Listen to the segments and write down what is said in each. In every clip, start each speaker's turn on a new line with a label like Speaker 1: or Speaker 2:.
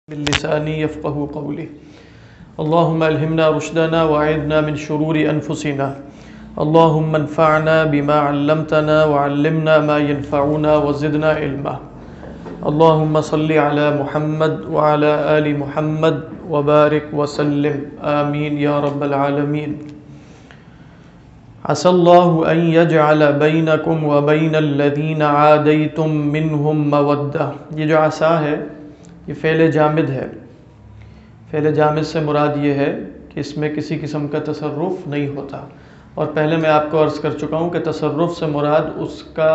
Speaker 1: باللساني يفقه قولي. اللهم ألهمنا رشدنا وأعذنا من شرور أنفسنا. اللهم انفعنا بما علمتنا وعلمنا ما ينفعنا وزدنا علما. اللهم صل على محمد وعلى آل محمد وبارك وسلم آمين يا رب العالمين. عسى الله أن يجعل بينكم وبين الذين عاديتم منهم مودة. یہ جو عسا ہے یہ فعل جامد ہے. فعل جامد سے مراد یہ ہے کہ اس میں کسی قسم کا تصرف نہیں ہوتا. اور پہلے میں آپ کو عرض کر چکا ہوں کہ تصرف سے مراد اس کا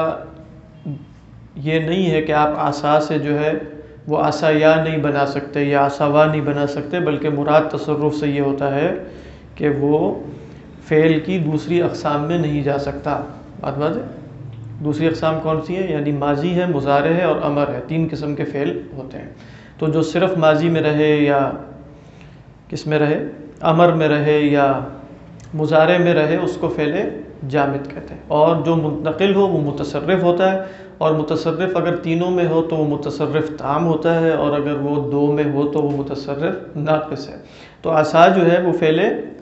Speaker 1: یہ نہیں ہے کہ آپ عصا سے جو ہے وہ عصایا نہیں بنا سکتے یا عصاوا نہیں بنا سکتے، بلکہ مراد تصرف سے یہ ہوتا ہے کہ وہ فعل کی دوسری اقسام میں نہیں جا سکتا. بات ہے. دوسری اقسام کون سی ہیں؟ یعنی ماضی ہے، مضارع ہے اور امر ہے. 3 قسم کے فعل ہوتے ہیں. تو جو صرف ماضی میں رہے یا کس میں رہے، امر میں رہے یا مضارع میں رہے، اس کو فعل جامد کہتے ہیں. اور جو منتقل ہو وہ متصرف ہوتا ہے، اور متصرف اگر تینوں میں ہو تو وہ متصرف تام ہوتا ہے، اور اگر وہ 2 میں ہو تو وہ متصرف ناقص ہے. تو عصا جو ہے وہ فعل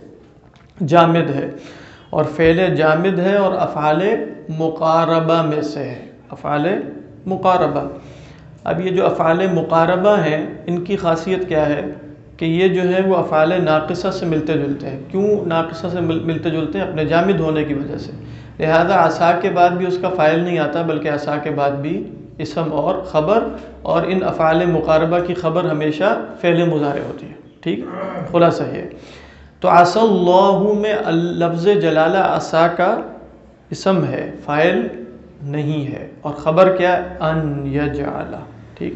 Speaker 1: جامد ہے، اور فعل جامد ہے اور افعال مقاربہ میں سے ہے. افعال مقاربہ. اب یہ جو افعال مقاربہ ہیں ان کی خاصیت کیا ہے کہ یہ جو ہے وہ افعال ناقصہ سے ملتے جلتے ہیں. کیوں ناقصہ سے ملتے جلتے ہیں؟ اپنے جامد ہونے کی وجہ سے. لہذا عصا کے بعد بھی اس کا فاعل نہیں آتا، بلکہ عصا کے بعد بھی اسم اور خبر، اور ان افعال مقاربہ کی خبر ہمیشہ فعل مضارع ہوتی ہے. ٹھیک، خلاصہ ہے. تو عصا اللہ میں لفظ جلالہ عصا کا اسم ہے، فاعل نہیں ہے، اور خبر کیا؟ ان یجعل. ٹھیک ہے.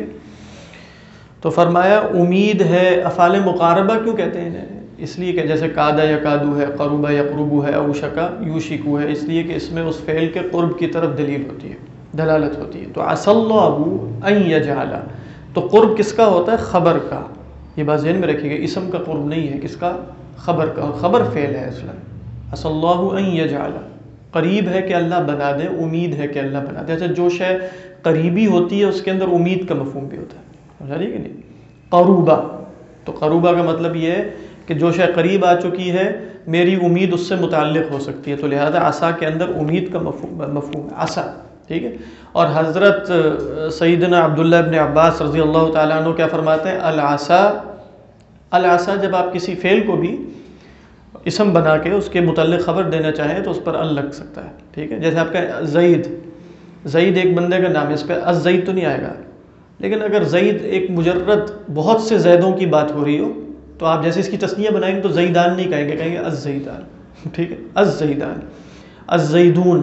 Speaker 1: تو فرمایا امید ہے. افعال مقاربہ کیوں کہتے ہیں انہیں؟ اس لیے کہ جیسے کادا یکادو ہے، قربا یقربو ہے، اوشکا یوشکو ہے، اس لیے کہ اس میں اس فعل کے قرب کی طرف دلیل ہوتی ہے، دلالت ہوتی ہے. تو عسى الله ان يجعل، تو قرب کس کا ہوتا ہے؟ خبر کا. یہ بات ذہن میں رکھیے گا، اسم کا قرب نہیں ہے، کس کا؟ خبر کا. اور خبر فعل ہے اصلا. عسى الله ان يجعل، قریب ہے کہ اللہ بنا دے، امید ہے کہ اللہ بنا دے. اچھا، جو شے قریبی ہوتی ہے اس کے اندر امید کا مفہوم بھی ہوتا ہے. سمجھا کہ نہیں؟ قروبہ، تو قروبہ کا مطلب یہ ہے کہ جو شے قریب آ چکی ہے میری امید اس سے متعلق ہو سکتی ہے. تو لہذا عصا کے اندر امید کا مفہوم ہے، عصا. ٹھیک ہے. اور حضرت سیدنا عبداللہ ابن عباس رضی اللہ تعالیٰ عنہ کیا فرماتے ہیں؟ العصا. العصا، جب آپ کسی فعل کو بھی اسم بنا کے اس کے متعلق خبر دینا چاہیں تو اس پر ال لگ سکتا ہے. ٹھیک ہے. جیسے آپ کا زید، زید ایک بندے کا نام ہے، اس پہ الزید تو نہیں آئے گا. لیکن اگر زید ایک مجرد بہت سے زیدوں کی بات ہو رہی ہو تو آپ جیسے اس کی تسنیہ بنائیں گے تو زیدان نہیں کہیں گے، کہیں گے الزیدان. ٹھیک ہے. الزیدان، الزیدون.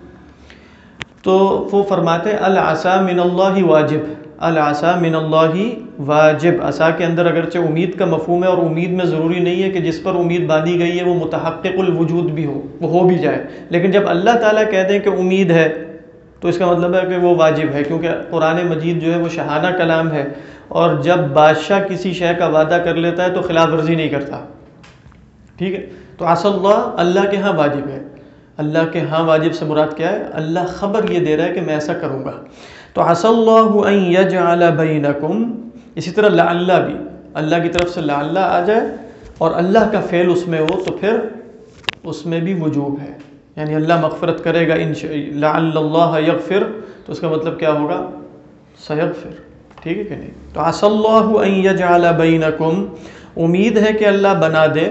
Speaker 1: تو وہ فرماتے ہیں العصا من اللہ واجب. العصا من اللہ واجب. عصا کے اندر اگرچہ امید کا مفہوم ہے، اور امید میں ضروری نہیں ہے کہ جس پر امید باندھی گئی ہے وہ متحقق الوجود بھی ہو، وہ ہو بھی جائے. لیکن جب اللہ تعالیٰ کہہ دیں کہ امید ہے تو اس کا مطلب ہے کہ وہ واجب ہے، کیونکہ قرآن مجید جو ہے وہ شاہانہ کلام ہے، اور جب بادشاہ کسی شے کا وعدہ کر لیتا ہے تو خلاف ورزی نہیں کرتا. ٹھیک ہے. تو عصا اللہ، اللہ کے ہاں واجب ہے. اللہ کے ہاں واجب سے مراد کیا ہے؟ اللہ خبر یہ دے رہا ہے کہ میں ایسا کروں گا. تو عسى الله ان يجعل بينكم. اسی طرح لعل بھی، اللہ کی طرف سے لعل آ جائے اور اللہ کا فعل اس میں ہو تو پھر اس میں بھی وجوب ہے، یعنی اللہ مغفرت کرے گا. لعل اللہ یغفر، تو اس کا مطلب کیا ہوگا؟ سیغفر. ٹھیک ہے کہ نہیں؟ تو عسى الله ان يجعل بينكم، امید ہے کہ اللہ بنا دے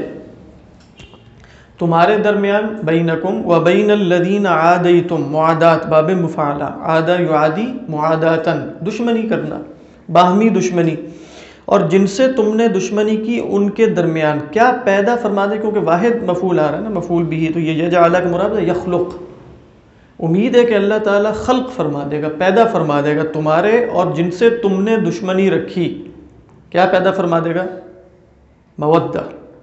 Speaker 1: تمہارے درمیان، بینکم و بین الذین عادیتم. معادات، باب مفاعلہ. عادہ یعادی معاداتن، دشمنی کرنا، باہمی دشمنی. اور جن سے تم نے دشمنی کی ان کے درمیان کیا پیدا فرما دے، کیونکہ واحد مفعول آ رہا ہے نا، مفعول بھی. تو یہ یجعل کا مراد ہے یخلق. امید ہے کہ اللہ تعالیٰ خلق فرما دے گا، پیدا فرما دے گا تمہارے اور جن سے تم نے دشمنی رکھی. کیا پیدا فرما دے گا؟ مودہ،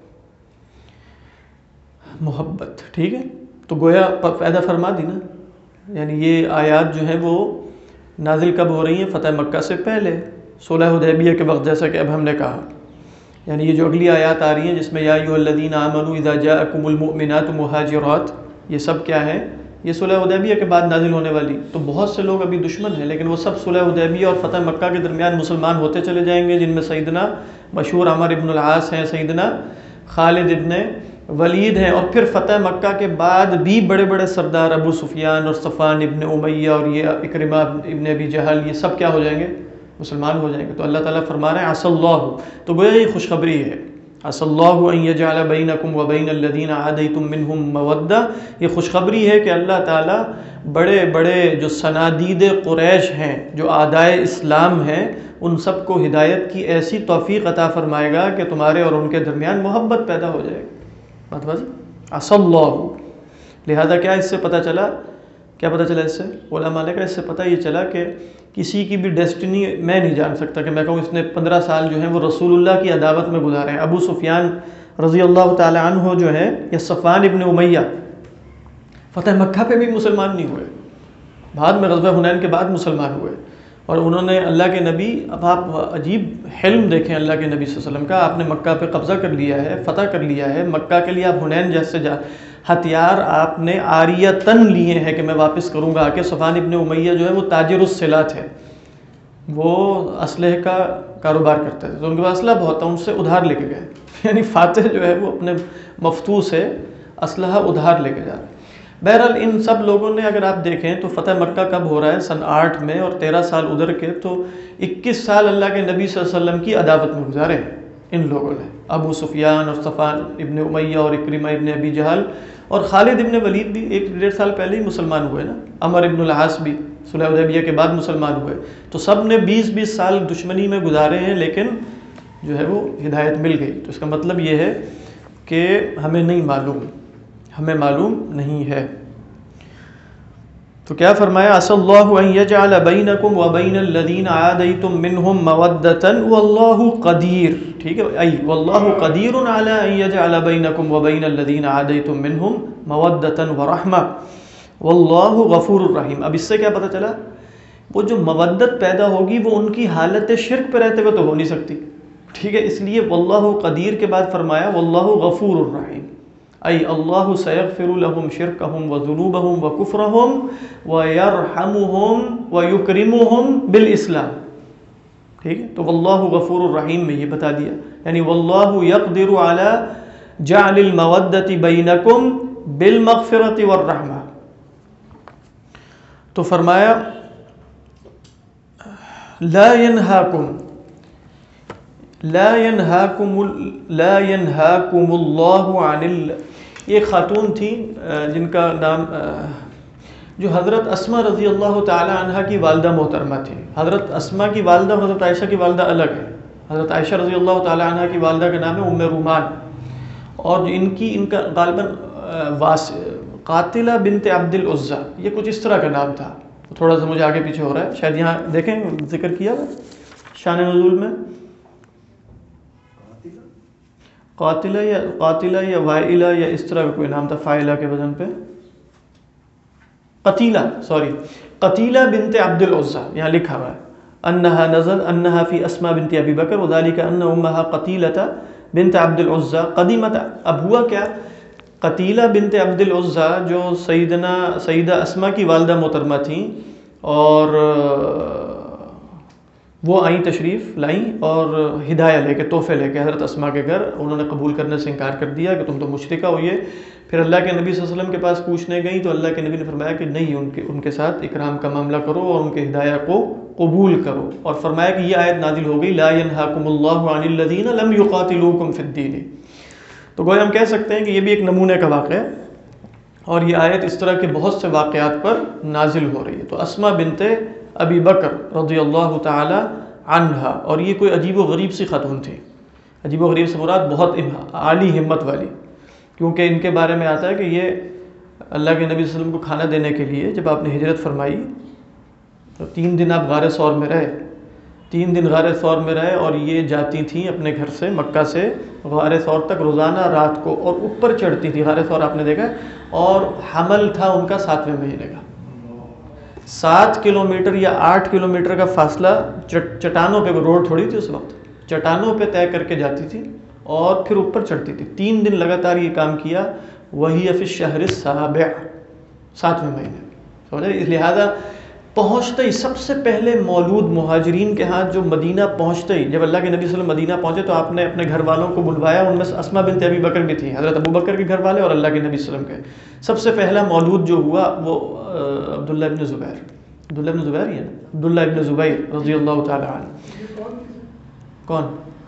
Speaker 1: محبت. ٹھیک ہے. تو گویا پیدا فرما دی نا. یعنی یہ آیات جو ہیں وہ نازل کب ہو رہی ہیں؟ فتح مکہ سے پہلے، صلح حدیبیہ کے وقت، جیسا کہ اب ہم نے کہا. یعنی یہ جو اگلی آیات آ رہی ہیں جس میں یا ایھا الذین آمنوا اذا جاءکم المؤمنات مہاجرات، یہ سب کیا ہے؟ یہ صلح حدیبیہ کے بعد نازل ہونے والی. تو بہت سے لوگ ابھی دشمن ہیں، لیکن وہ سب صلح حدیبیہ اور فتح مکہ کے درمیان مسلمان ہوتے چلے جائیں گے، جن میں سیدنا مشہور عمر ابن العاص ہیں، سیدنا خالد ابن ولید ہیں، اور پھر فتح مکہ کے بعد بھی بڑے بڑے سردار ابو سفیان اور صفوان ابن امیہ اور یہ اکرمہ ابن ابی جہل، یہ سب کیا ہو جائیں گے؟ مسلمان ہو جائیں گے. تو اللہ تعالیٰ فرما رہے ہیں عسى اللہ، تو گویا یہ خوشخبری ہے. عسى اللہ ان یجعل بینکم وبین الذین عادیتم منہم مودہ، یہ خوشخبری ہے کہ اللہ تعالیٰ بڑے بڑے جو صنادید قریش ہیں، جو اعدائے اسلام ہیں، ان سب کو ہدایت کی ایسی توفیق عطا فرمائے گا کہ تمہارے اور ان کے درمیان محبت پیدا ہو جائے گی. بات بس عسى اللہ. لہذا کیا اس سے پتہ چلا؟ کیا پتہ چلا اس سے؟ علماء نے کہا اس سے پتہ یہ چلا کہ کسی کی بھی ڈیسٹنی میں نہیں جان سکتا کہ میں کہوں اس نے 15 سال جو ہیں وہ رسول اللہ کی عداوت میں گزارے ہیں. ابو سفیان رضی اللہ تعالی عنہ جو ہے، یا صفوان ابن امیہ، فتح مکہ پہ بھی مسلمان نہیں ہوئے، بعد میں غزوہ حنین کے بعد مسلمان ہوئے. اور انہوں نے اللہ کے نبی، اب آپ عجیب حلم دیکھیں اللہ کے نبی صلی اللہ علیہ وسلم کا، آپ نے مکہ پہ قبضہ کر لیا ہے، فتح کر لیا ہے، مکہ کے لیے آپ حنین جیسے ہتھیار آپ نے عاریتاً لیے ہیں کہ میں واپس کروں گا. کہ صفوان ابن امیہ جو ہے وہ تاجر السلع تھے، وہ اسلحے کا کاروبار کرتے تھے، تو ان کے پاس اسلحہ بہت تھا، ان سے ادھار لے کے گئے. یعنی فاتح جو ہے وہ اپنے مفتوح سے اسلحہ ادھار لے کے جا رہے ہیں. بہرحال ان سب لوگوں نے، اگر آپ دیکھیں تو فتح مکہ کب ہو رہا ہے؟ سن 8 میں، اور 13 سال ادھر کے، تو 21 سال اللہ کے نبی صلی اللہ علیہ وسلم کی عداوت میں گزارے ہیں ان لوگوں نے. ابو سفیان اور صفوان ابن امیہ اور اکرمہ ابن ابی جہل، اور خالد ابن ولید بھی 1-1.5 سال پہلے ہی مسلمان ہوئے نا. عمر ابن العاص بھی صلح حدیبیہ کے بعد مسلمان ہوئے. تو سب نے 20-20 سال دشمنی میں گزارے ہیں، لیکن جو ہے وہ ہدایت مل گئی. تو اس کا مطلب یہ ہے کہ ہمیں نہیں معلوم، ہمیں معلوم نہیں ہے. تو کیا فرمایا؟ عسى اللہ ان یجعل بینکم وبین الذین عادیتم منہم مودۃ واللہ قدیر. ٹھیک ہے، ای واللہ قدیر علی ان یجعل بینکم وبین الذین عادیتم منہم مودۃ ورحمہ واللہ غفور الرحیم. اب اس سے کیا پتہ چلا؟ وہ جو مودت پیدا ہوگی وہ ان کی حالت شرک پہ رہتے ہوئے تو ہو نہیں سکتی. ٹھیک ہے، اس لیے واللہ قدیر کے بعد فرمایا واللہ غفور الرحیم، ای اللہ سیغفر لهم شرکہم وذنوبہم وکفرہم ویرحمہم ویکرمہم بالاسلام. ٹھیک ہے، تو واللہ غفور الرحیم میں یہ بتا دیا، یعنی واللہ یقدر علی جعل المودۃ بینکم بالمغفرۃ والرحمہ. تو فرمایا لا ينهاكم اللہ عن یہ خاتون تھی جن کا نام جو حضرت اسماء رضی اللہ تعالی عنہ کی والدہ محترمہ تھی. حضرت اسماء کی والدہ اور حضرت عائشہ کی والدہ الگ ہے. حضرت عائشہ رضی اللہ تعالی عنہ کی والدہ کا نام ہے ام رومان، اور ان کا غالباً قاتلہ بنت عبد العزیٰ، یہ کچھ اس طرح کا نام تھا. تھوڑا سا مجھے آگے پیچھے ہو رہا ہے، شاید یہاں دیکھیں ذکر کیا ہے شان نزول میں، قاتلہ یا وائلہ یا اس طرح کا کوئی نام تھا فاعلہ کے وزن پہ، قتیلہ بنت عبد العزیٰ یہاں لکھا ہوا ہے. انہا نزل انہا فی اسماء بنت ابی بکر وذالک ان امہا قتیلہ بنت عبد العزیٰ قدیمت. اب ہوا کیا؟ قتیلہ بنت عبد العزیٰ جو سیدہ اسماء کی والدہ محترمہ تھیں، اور وہ آئیں، تشریف لائیں اور ہدایہ لے کے، تحفے لے کے حضرت اسماء کے گھر. انہوں نے قبول کرنے سے انکار کر دیا کہ تم تو مشرکہ ہو. یہ پھر اللہ کے نبی صلی اللہ علیہ وسلم کے پاس پوچھنے گئیں تو اللہ کے نبی نے فرمایا کہ نہیں، ان کے ساتھ اکرام کا معاملہ کرو اور ان کے ہدایہ کو قبول کرو. اور فرمایا کہ یہ آیت نازل ہو گئی لا ينهاكم الله عن الذين لم يقاتلوكم في الدين. تو گویا ہم کہہ سکتے ہیں کہ یہ بھی ایک نمونے کا واقعہ ہے، اور یہ آیت اس طرح کے بہت سے واقعات پر نازل ہو رہی ہے. تو اسماء بنت ابی بکر رضی اللہ تعالی عنہا، اور یہ کوئی عجیب و غریب سی خاتون تھی. عجیب و غریب سے مراد بہت عالی ہمت والی، کیونکہ ان کے بارے میں آتا ہے کہ یہ اللہ کے نبی صلی اللہ علیہ وسلم کو کھانا دینے کے لیے جب آپ نے ہجرت فرمائی تو 3 دن آپ غار ثور میں رہے، 3 دن غار ثور میں رہے، اور یہ جاتی تھیں اپنے گھر سے مکہ سے غار ثور تک روزانہ رات کو، اور اوپر چڑھتی تھی. غار ثور آپ نے دیکھا، اور حمل تھا ان کا 7ویں مہینے کا. 7 کلومیٹر یا 8 کلومیٹر کا فاصلہ چٹانوں پہ، روڈ تھوڑی تھی اس وقت، چٹانوں پہ طے کر کے جاتی تھی اور پھر اوپر چڑھتی تھی. 3 دن لگاتار یہ کام کیا. وہی فی الشہر السابع، 7ویں مہینے، سمجھا؟ لہذا پہنچتے ہی سب سے پہلے مولود مہاجرین کے ہاتھ جو مدینہ پہنچتے ہی، جب اللہ کے نبی صلی اللہ علیہ وسلم مدینہ پہنچے تو آپ نے اپنے گھر والوں کو بلوایا، ان میں سے اسماء بنت ابی بکر بھی تھی، حضرت ابو بکر کے گھر والے اور اللہ کے نبی صلی اللہ علیہ وسلم کے۔ سب سے پہلا مولود جو ہوا وہ عبداللہ ابن زبیر، عبداللہ ابن زبیر ہی ہے نا، عبداللہ ابن زبیر رضی اللہ تعالی عنہ۔ کون؟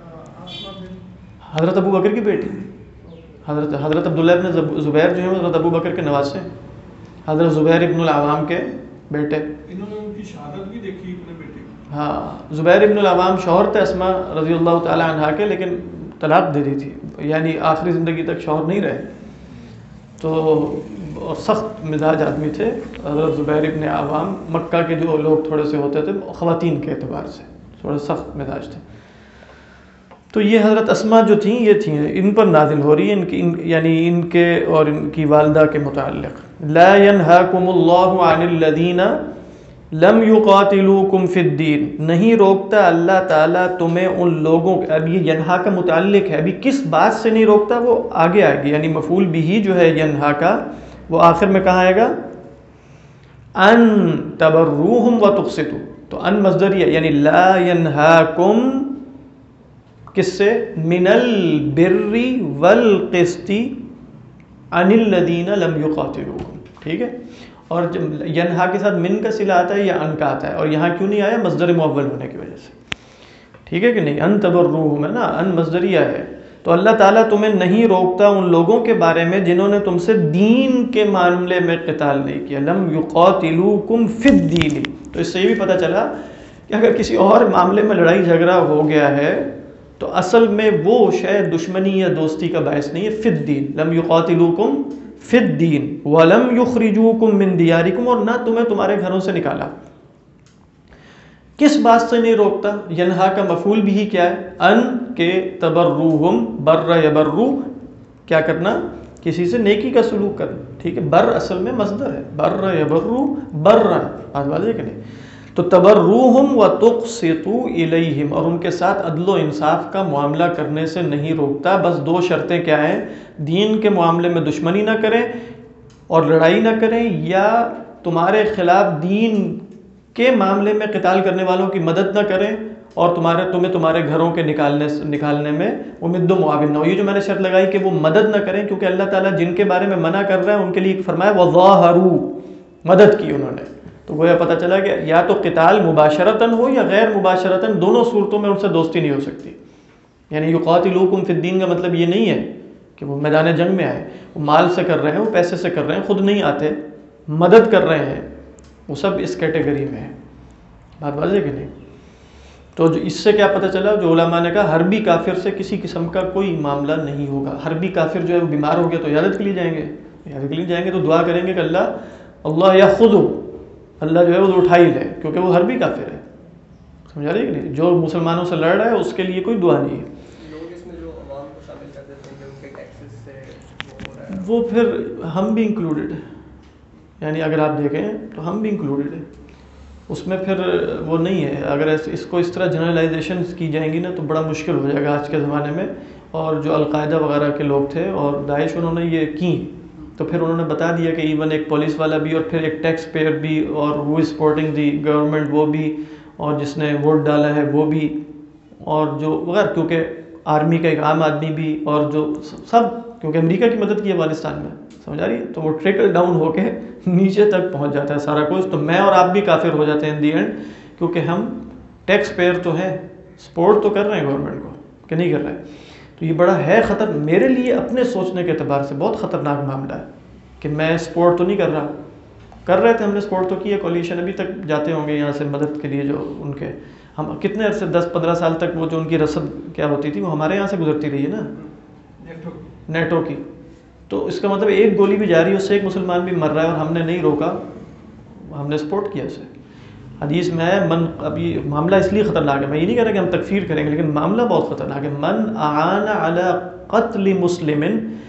Speaker 1: حضرت ابو بکر کی بیٹی، حضرت عبداللہ ابن زبیر جو ہیں حضرت ابو بکر کے نواسے، حضرت زبیر ابن العوام کے بیٹے۔
Speaker 2: انہوں نے ان کی شہادت بھی دیکھی اپنے بیٹے کی۔
Speaker 1: ہاں، زبیر ابن العوام شوہر تھے اسماء رضی اللہ تعالی عنہا کے، لیکن طلاق دے دی تھی، یعنی آخری زندگی تک شوہر نہیں رہے، تو اور سخت مزاج آدمی تھے حضرت زبیر ابن عوام۔ مکہ کے جو لوگ تھوڑے سے ہوتے تھے خواتین کے اعتبار سے تھوڑے سخت مزاج تھے، تو یہ حضرت اسماء جو تھیں یہ تھیں، ان پر نازل ہو رہی ہے، ان کی یعنی ان کے اور ان کی والدہ کے متعلق۔ لا ينهاكم الله عن الذين لم يقاتلوكم في الدين، نہیں روکتا اللہ تعالیٰ تمہیں ان لوگوں، اب یہ ینہا کا متعلق ہے، ابھی کس بات سے نہیں روکتا وہ آگے آئے گی، یعنی مفعول بھی جو ہے ینہا کا وہ آخر میں کہاں آئے گا؟ ان تبروہم وتقسطوا، تو ان مصدریہ، یعنی لا ینہاکم کس سے؟ من البر والقسط عن الذین لم یقاتلوکم، ٹھیک ہے؟ اور جب ینہا کے ساتھ من کا صلہ آتا ہے یا ان کا آتا ہے، اور یہاں کیوں نہیں آیا؟ مصدر معول ہونے کی وجہ سے، ٹھیک ہے کہ نہیں؟ ان تبروہم ہے نا، ان مصدریہ ہے، تو اللہ تعالیٰ تمہیں نہیں روکتا ان لوگوں کے بارے میں جنہوں نے تم سے دین کے معاملے میں قتال نہیں کیا، لم یقاتلوکم فی الدین۔ تو اس سے یہ بھی پتہ چلا کہ اگر کسی اور معاملے میں لڑائی جھگڑا ہو گیا ہے تو اصل میں وہ شاید دشمنی یا دوستی کا باعث نہیں ہے، فی الدین، لم یقاتلوکم فی الدین ولم یخرجوکم من دیارکم، اور نہ تمہیں تمہارے گھروں سے نکالا۔ کس بات سے نہیں روکتا؟ ینہا کا مفعول بھی کیا ہے؟ ان کے تبروہم، بر یبرو، کیا کرنا؟ کسی سے نیکی کا سلوک کرنا، ٹھیک ہے؟ بر اصل میں مصدر ہے، بر یبرو برا، بات واضح ہے کہ نہیں؟ تو تبروہم وتقسطوا الیہم، اور ان کے ساتھ عدل و انصاف کا معاملہ کرنے سے نہیں روکتا، بس دو شرطیں کیا ہیں؟ دین کے معاملے میں دشمنی نہ کریں اور لڑائی نہ کریں، یا تمہارے خلاف دین کے معاملے میں قتال کرنے والوں کی مدد نہ کریں، اور تمہیں تمہارے گھروں کے نکالنے میں امید و معاون نہ ہو۔ یہ جو میں نے شرط لگائی کہ وہ مدد نہ کریں، کیونکہ اللہ تعالیٰ جن کے بارے میں منع کر رہا ہے ان کے لیے فرمایا وَظَاهَرُوا، مدد کی انہوں نے، تو گویا پتہ چلا کہ یا تو قتال مباشرتاً ہو یا غیر مباشرتاً، دونوں صورتوں میں ان سے دوستی نہیں ہو سکتی۔ یعنی یقاتلوکم فی الدین کا مطلب یہ نہیں ہے کہ وہ میدان جنگ میں آئے، وہ مال سے کر رہے ہیں، وہ پیسے سے کر رہے ہیں، خود نہیں آتے، مدد کر رہے ہیں، وہ سب اس کیٹیگری میں ہے۔ بات واضح کہ نہیں؟ تو جو اس سے کیا پتہ چلا؟ جو علماء نے کہا حربی کافر سے کسی قسم کا کوئی معاملہ نہیں ہوگا۔ حربی کافر جو ہے وہ بیمار ہو گیا تو عیادت کے لیے جائیں گے، عیادت کے لیے جائیں گے تو دعا کریں گے کہ اللہ یاخذہ، اللہ جو ہے وہ اٹھا ہی لے، کیونکہ وہ حربی کافر ہے، سمجھا رہی ہے کہ نہیں؟ جو مسلمانوں سے لڑ رہا ہے اس کے لیے کوئی دعا نہیں ہے۔
Speaker 3: لوگ اس میں جو عوام کو شامل کر دیتے ہیں کہ ان کے ٹیکسز سے وہ ہو رہا ہے،
Speaker 1: وہ پھر ہم بھی انکلوڈڈ ہیں، یعنی اگر آپ دیکھیں تو ہم بھی انکلوڈڈ ہیں اس میں، پھر وہ نہیں ہے۔ اگر اس کو اس طرح جنرلائزیشن کی جائیں گی نا تو بڑا مشکل ہو جائے گا آج کے زمانے میں۔ اور جو القاعدہ وغیرہ کے لوگ تھے اور داعش، انہوں نے یہ کی تو پھر انہوں نے بتا دیا کہ ایون ایک پولیس والا بھی اور پھر ایک ٹیکس پیئر بھی اور ہو از سپورٹنگ دی گورنمنٹ وہ بھی، اور جس نے ووٹ ڈالا ہے وہ بھی، اور جو وغیرہ، کیونکہ آرمی کا ایک عام آدمی بھی، اور جو سب، کیونکہ امریکہ کی مدد کی افغانستان میں، سمجھ آ رہی ہے؟ تو وہ ٹریکل ڈاؤن ہو کے نیچے تک پہنچ جاتا ہے سارا کچھ، تو میں اور آپ بھی کافر ہو جاتے ہیں ان دی اینڈ، کیونکہ ہم ٹیکس پیئر تو ہیں، سپورٹ تو کر رہے ہیں گورنمنٹ کو کہ نہیں کر رہے۔ تو یہ بڑا ہے خطر، میرے لیے اپنے سوچنے کے اعتبار سے بہت خطرناک معاملہ ہے کہ میں سپورٹ تو نہیں کر رہا، کر رہے تھے ہم نے سپورٹ تو کی ہے، کولیشن ابھی تک جاتے ہوں گے یہاں سے مدد کے لیے، جو ان کے ہم کتنے عرصے 10-15 سال تک وہ جو ان کی رسد کیا ہوتی تھی وہ ہمارے یہاں سے گزرتی رہی ہے نا، نیٹو کی، تو اس کا مطلب ایک گولی بھی جا رہی ہے، اس سے ایک مسلمان بھی مر رہا ہے اور ہم نے نہیں روکا، ہم نے سپورٹ کیا اسے۔ حدیث میں ہے اب یہ معاملہ اس لیے خطرناک ہے، میں یہ نہیں کہہ رہا کہ ہم تکفیر کریں گے، لیکن معاملہ بہت خطرناک ہے۔ من اعان علی قتل مسلم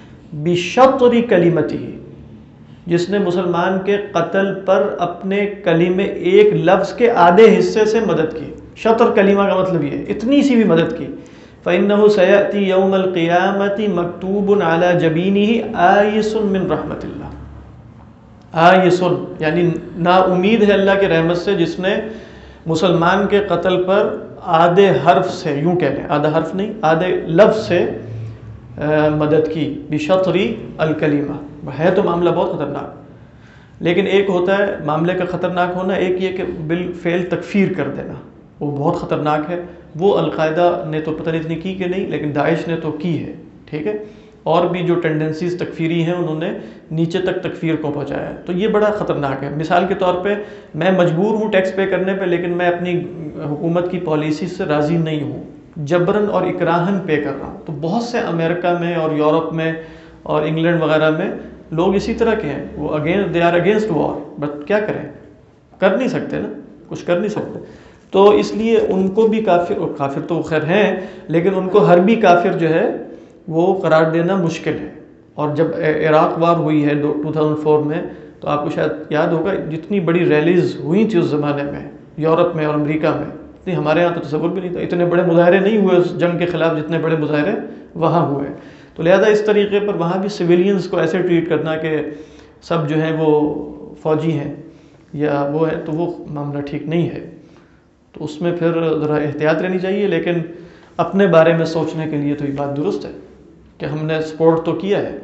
Speaker 1: بشطر کلمتہ، جس نے مسلمان کے قتل پر اپنے کلمے ایک لفظ کے آدھے حصے سے مدد کی، شطر کلمہ کا مطلب یہ ہے اتنی سی بھی مدد کی، فإنه سيأتي يوم القيامة مكتوب على جبينه آيس من رحمت اللہ، آیسن یعنی نا امید ہے اللہ کی رحمت سے جس نے مسلمان کے قتل پر آدھے حرف سے، یوں کہہ لیں آدھا حرف نہیں آدھے لفظ سے مدد کی، بشطری الکلیمہ. ہے تو معاملہ بہت خطرناک، لیکن ایک ہوتا ہے معاملے کا خطرناک ہونا، ایک یہ کہ بالفعل تکفیر کر دینا، وہ بہت خطرناک ہے. وہ القاعدہ نے تو پتہ نہیں اتنی کی کہ نہیں، لیکن داعش نے تو کی ہے. ٹھیک ہے، اور بھی جو ٹینڈنسیز تکفیری ہیں انہوں نے نیچے تک تکفیر کو پہنچایا ہے. تو یہ بڑا خطرناک ہے. مثال کے طور پہ میں مجبور ہوں ٹیکس پے کرنے پہ، لیکن میں اپنی حکومت کی پالیسی سے راضی نہیں ہوں، جبراً اور اکراہن پے کر رہا ہوں. تو بہت سے امریکہ میں اور یورپ میں اور انگلینڈ وغیرہ میں لوگ اسی طرح کے ہیں، وہ they are against war, but کیا کریں، کر نہیں سکتے نا، کچھ کر نہیں سکتے. تو اس لیے ان کو بھی کافر تو خیر ہیں، لیکن ان کو حربی کافر جو ہے وہ قرار دینا مشکل ہے. اور جب عراق وار ہوئی ہے 2004 میں، تو آپ کو شاید یاد ہوگا جتنی بڑی ریلیز ہوئی تھی اس زمانے میں یورپ میں اور امریکہ میں، اتنی ہمارے یہاں تو تصور بھی نہیں تھا. اتنے بڑے مظاہرے نہیں ہوئے اس جنگ کے خلاف جتنے بڑے مظاہرے وہاں ہوئے. تو لہذا اس طریقے پر وہاں بھی سویلینز کو ایسے ٹریٹ کرنا کہ سب جو ہیں وہ فوجی ہیں یا وہ ہے، تو وہ معاملہ ٹھیک نہیں ہے. تو اس میں پھر ذرا احتیاط رہنی چاہیے، لیکن اپنے بارے میں سوچنے کے لیے تو یہ بات درست ہے کہ ہم نے سپورٹ تو کیا ہے.